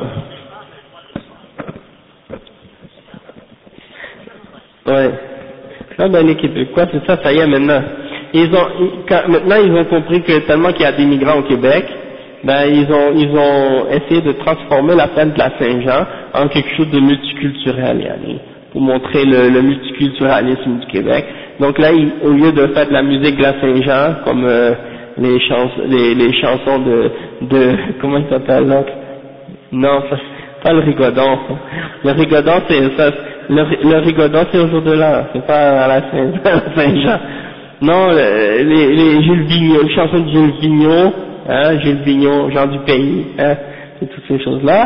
Ouais. Ah ben les Québécois c'est ça, ça y est maintenant. Maintenant ils ont compris que tellement qu'il y a des migrants au Québec, ben ils ont essayé de transformer la fête de la Saint-Jean en quelque chose de multiculturel, yani, pour montrer le multiculturalisme du Québec. Donc là, au lieu de faire de la musique de la Saint-Jean, comme les chansons de comment il s'appelle l'autre? Non, pas le rigodon. Le rigodon c'est ça. Le rigodon c'est au jour de l'an, c'est pas à la Saint-Jean. Non, les Gilles Vigneault, les chansons de Gilles Vigneault, hein, Gilles Vigneault, Jean du Pays, hein, c'est toutes ces choses-là.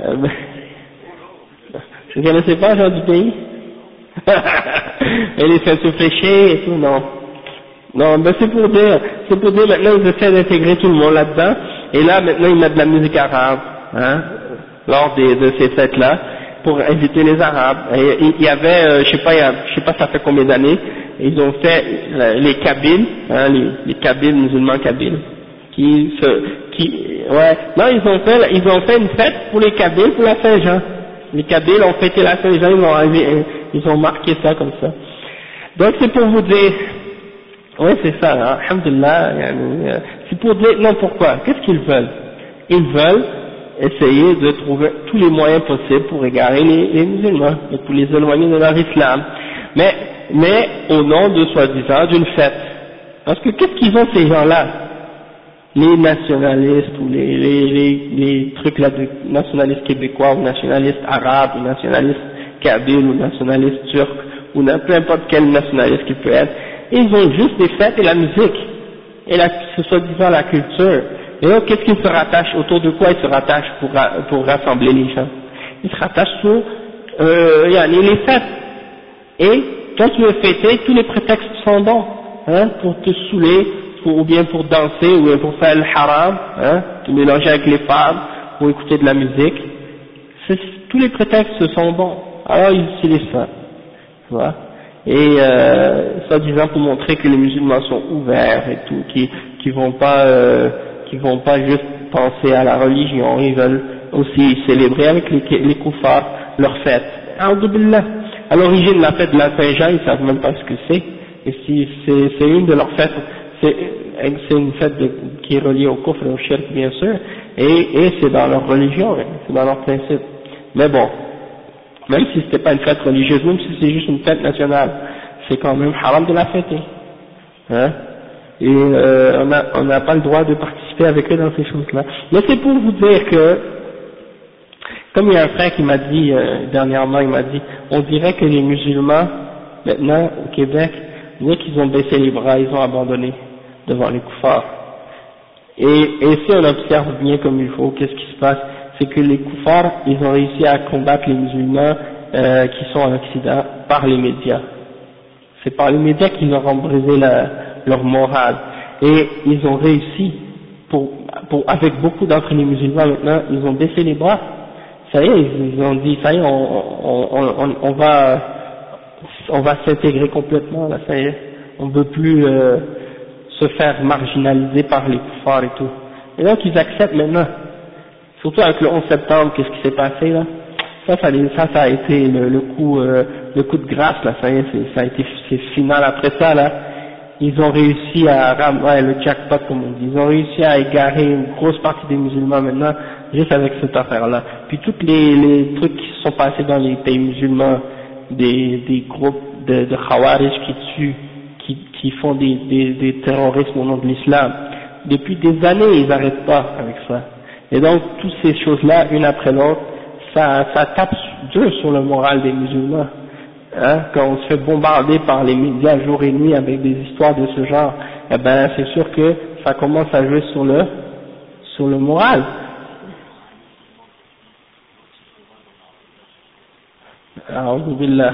Vous connaissez pas Jean du Pays? Et les fêtes fléchées et tout, non. Non, ben c'est pour dire maintenant ils essaient d'intégrer tout le monde là-dedans, et là maintenant ils mettent de la musique arabe, hein, lors de ces fêtes-là, pour inviter les Arabes. Et il y avait, je sais pas ça fait combien d'années, ils ont fait les Kabyles, hein, les Kabyles, musulmans Kabyles, non ils ont fait une fête pour les Kabyles pour la Saint-Jean. Les Kabyles ont fêté la Saint-Jean, ils ont marqué ça comme ça. Donc c'est pour vous dire, oui c'est ça, hein, alhamdulillah, c'est pour dire, non pourquoi, qu'est-ce qu'ils veulent? Ils veulent essayer de trouver tous les moyens possibles pour égarer les musulmans, et pour les éloigner de leur islam, mais au nom de soi-disant d'une fête. Parce que qu'est-ce qu'ils ont ces gens-là? Les nationalistes ou les trucs là de nationalistes québécois ou nationalistes arabes ou nationalistes kabyles ou nationalistes turcs ou peu importe quel nationaliste qu'il peut être, ils ont juste des fêtes et la musique et ce soi-disant la culture. Et donc qu'est-ce qu'ils se rattachent, autour de quoi ils se rattachent pour rassembler les gens? Ils se rattachent sur les fêtes. Et quand tu veux fêter, tous les prétextes sont bons, hein, pour te saouler, ou bien pour danser, ou bien pour faire le haram, hein, te mélanger avec les femmes, ou écouter de la musique. Tous les prétextes sont bons. Alors ils utilisent ça, tu vois. Et soi-disant pour montrer que les musulmans sont ouverts et tout, qui vont pas juste penser à la religion, ils veulent aussi célébrer avec les koufars leur fête. Alhamdulillah. À l'origine, la fête de la Saint-Jean, ils savent même pas ce que c'est. Et si c'est une de leurs fêtes, c'est une fête qui est reliée au kufr et au shirk, bien sûr, et c'est dans leur religion, c'est dans leur principe. Mais bon, même si c'était pas une fête religieuse, même si c'est juste une fête nationale, c'est quand même haram de la fêter. Hein? Et on n'a pas le droit de participer avec eux dans ces choses-là. Mais c'est pour vous dire que, comme il y a un frère qui m'a dit dernièrement, il m'a dit, on dirait que les musulmans, maintenant au Québec, on dirait qu'ils ont baissé les bras, ils ont abandonné devant les koufars. Et si on observe bien comme il faut, qu'est-ce qui se passe? C'est que les koufars, ils ont réussi à combattre les musulmans qui sont en Occident par les médias. C'est par les médias qu'ils leur ont brisé leur morale. Et ils ont réussi, avec beaucoup d'entre les musulmans maintenant, ils ont baissé les bras. Ça y est, ils ont dit, ça y est, on va s'intégrer complètement, là, ça y est. On ne veut plus se faire marginaliser par les koufars et tout. Et donc ils acceptent maintenant. Surtout avec le 11 septembre, qu'est-ce qui s'est passé là? Ça a été le coup de grâce là, ça y est, c'est final. Après ça là, ils ont réussi le jackpot comme on dit, ils ont réussi à égarer une grosse partie des musulmans maintenant, juste avec cette affaire-là. Puis tous les trucs qui se sont passés dans les pays musulmans, des groupes de Khawarij qui tuent, qui font des terrorismes au nom de l'islam, depuis des années ils n'arrêtent pas avec ça. Et donc toutes ces choses-là, une après l'autre, ça tape dur sur le moral des musulmans. Hein, quand on se fait bombarder par les médias jour et nuit avec des histoires de ce genre, eh ben c'est sûr que ça commence à jouer sur le moral. Alhamdulillah.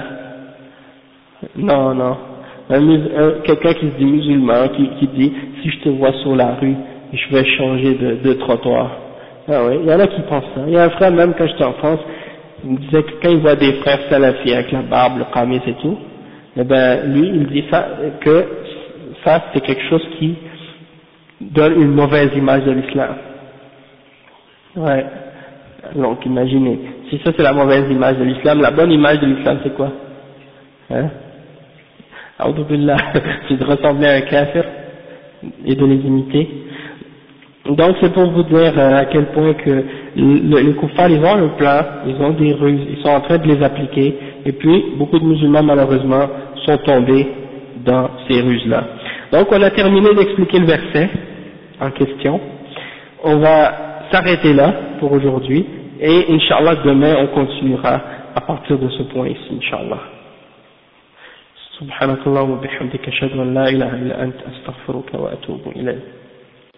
Non. Quelqu'un qui se dit musulman, qui dit si je te vois sur la rue, je vais changer de trottoir. Ah oui, il y en a qui pensent ça. Il y a un frère même quand j'étais en France, il me disait que quand il voit des frères salafis avec la barbe, le qamis et tout, eh ben lui il dit que ça c'est quelque chose qui donne une mauvaise image de l'islam. Ouais. Donc imaginez, si ça c'est la mauvaise image de l'islam, la bonne image de l'islam c'est quoi? Hein? Alhamdulillah, c'est de ressembler à un kafir et de les imiter. Donc c'est pour vous dire à quel point que les kuffars ils ont un plan, ils ont des ruses, ils sont en train de les appliquer, et puis beaucoup de musulmans malheureusement sont tombés dans ces ruses-là. Donc on a terminé d'expliquer le verset en question, on va s'arrêter là pour aujourd'hui, et Inch'Allah demain on continuera à partir de ce point ici, Inch'Allah. سبحانك اللهم وبحمدك أشهد أن لا إله إلا أنت أستغفرك وأتوب إليك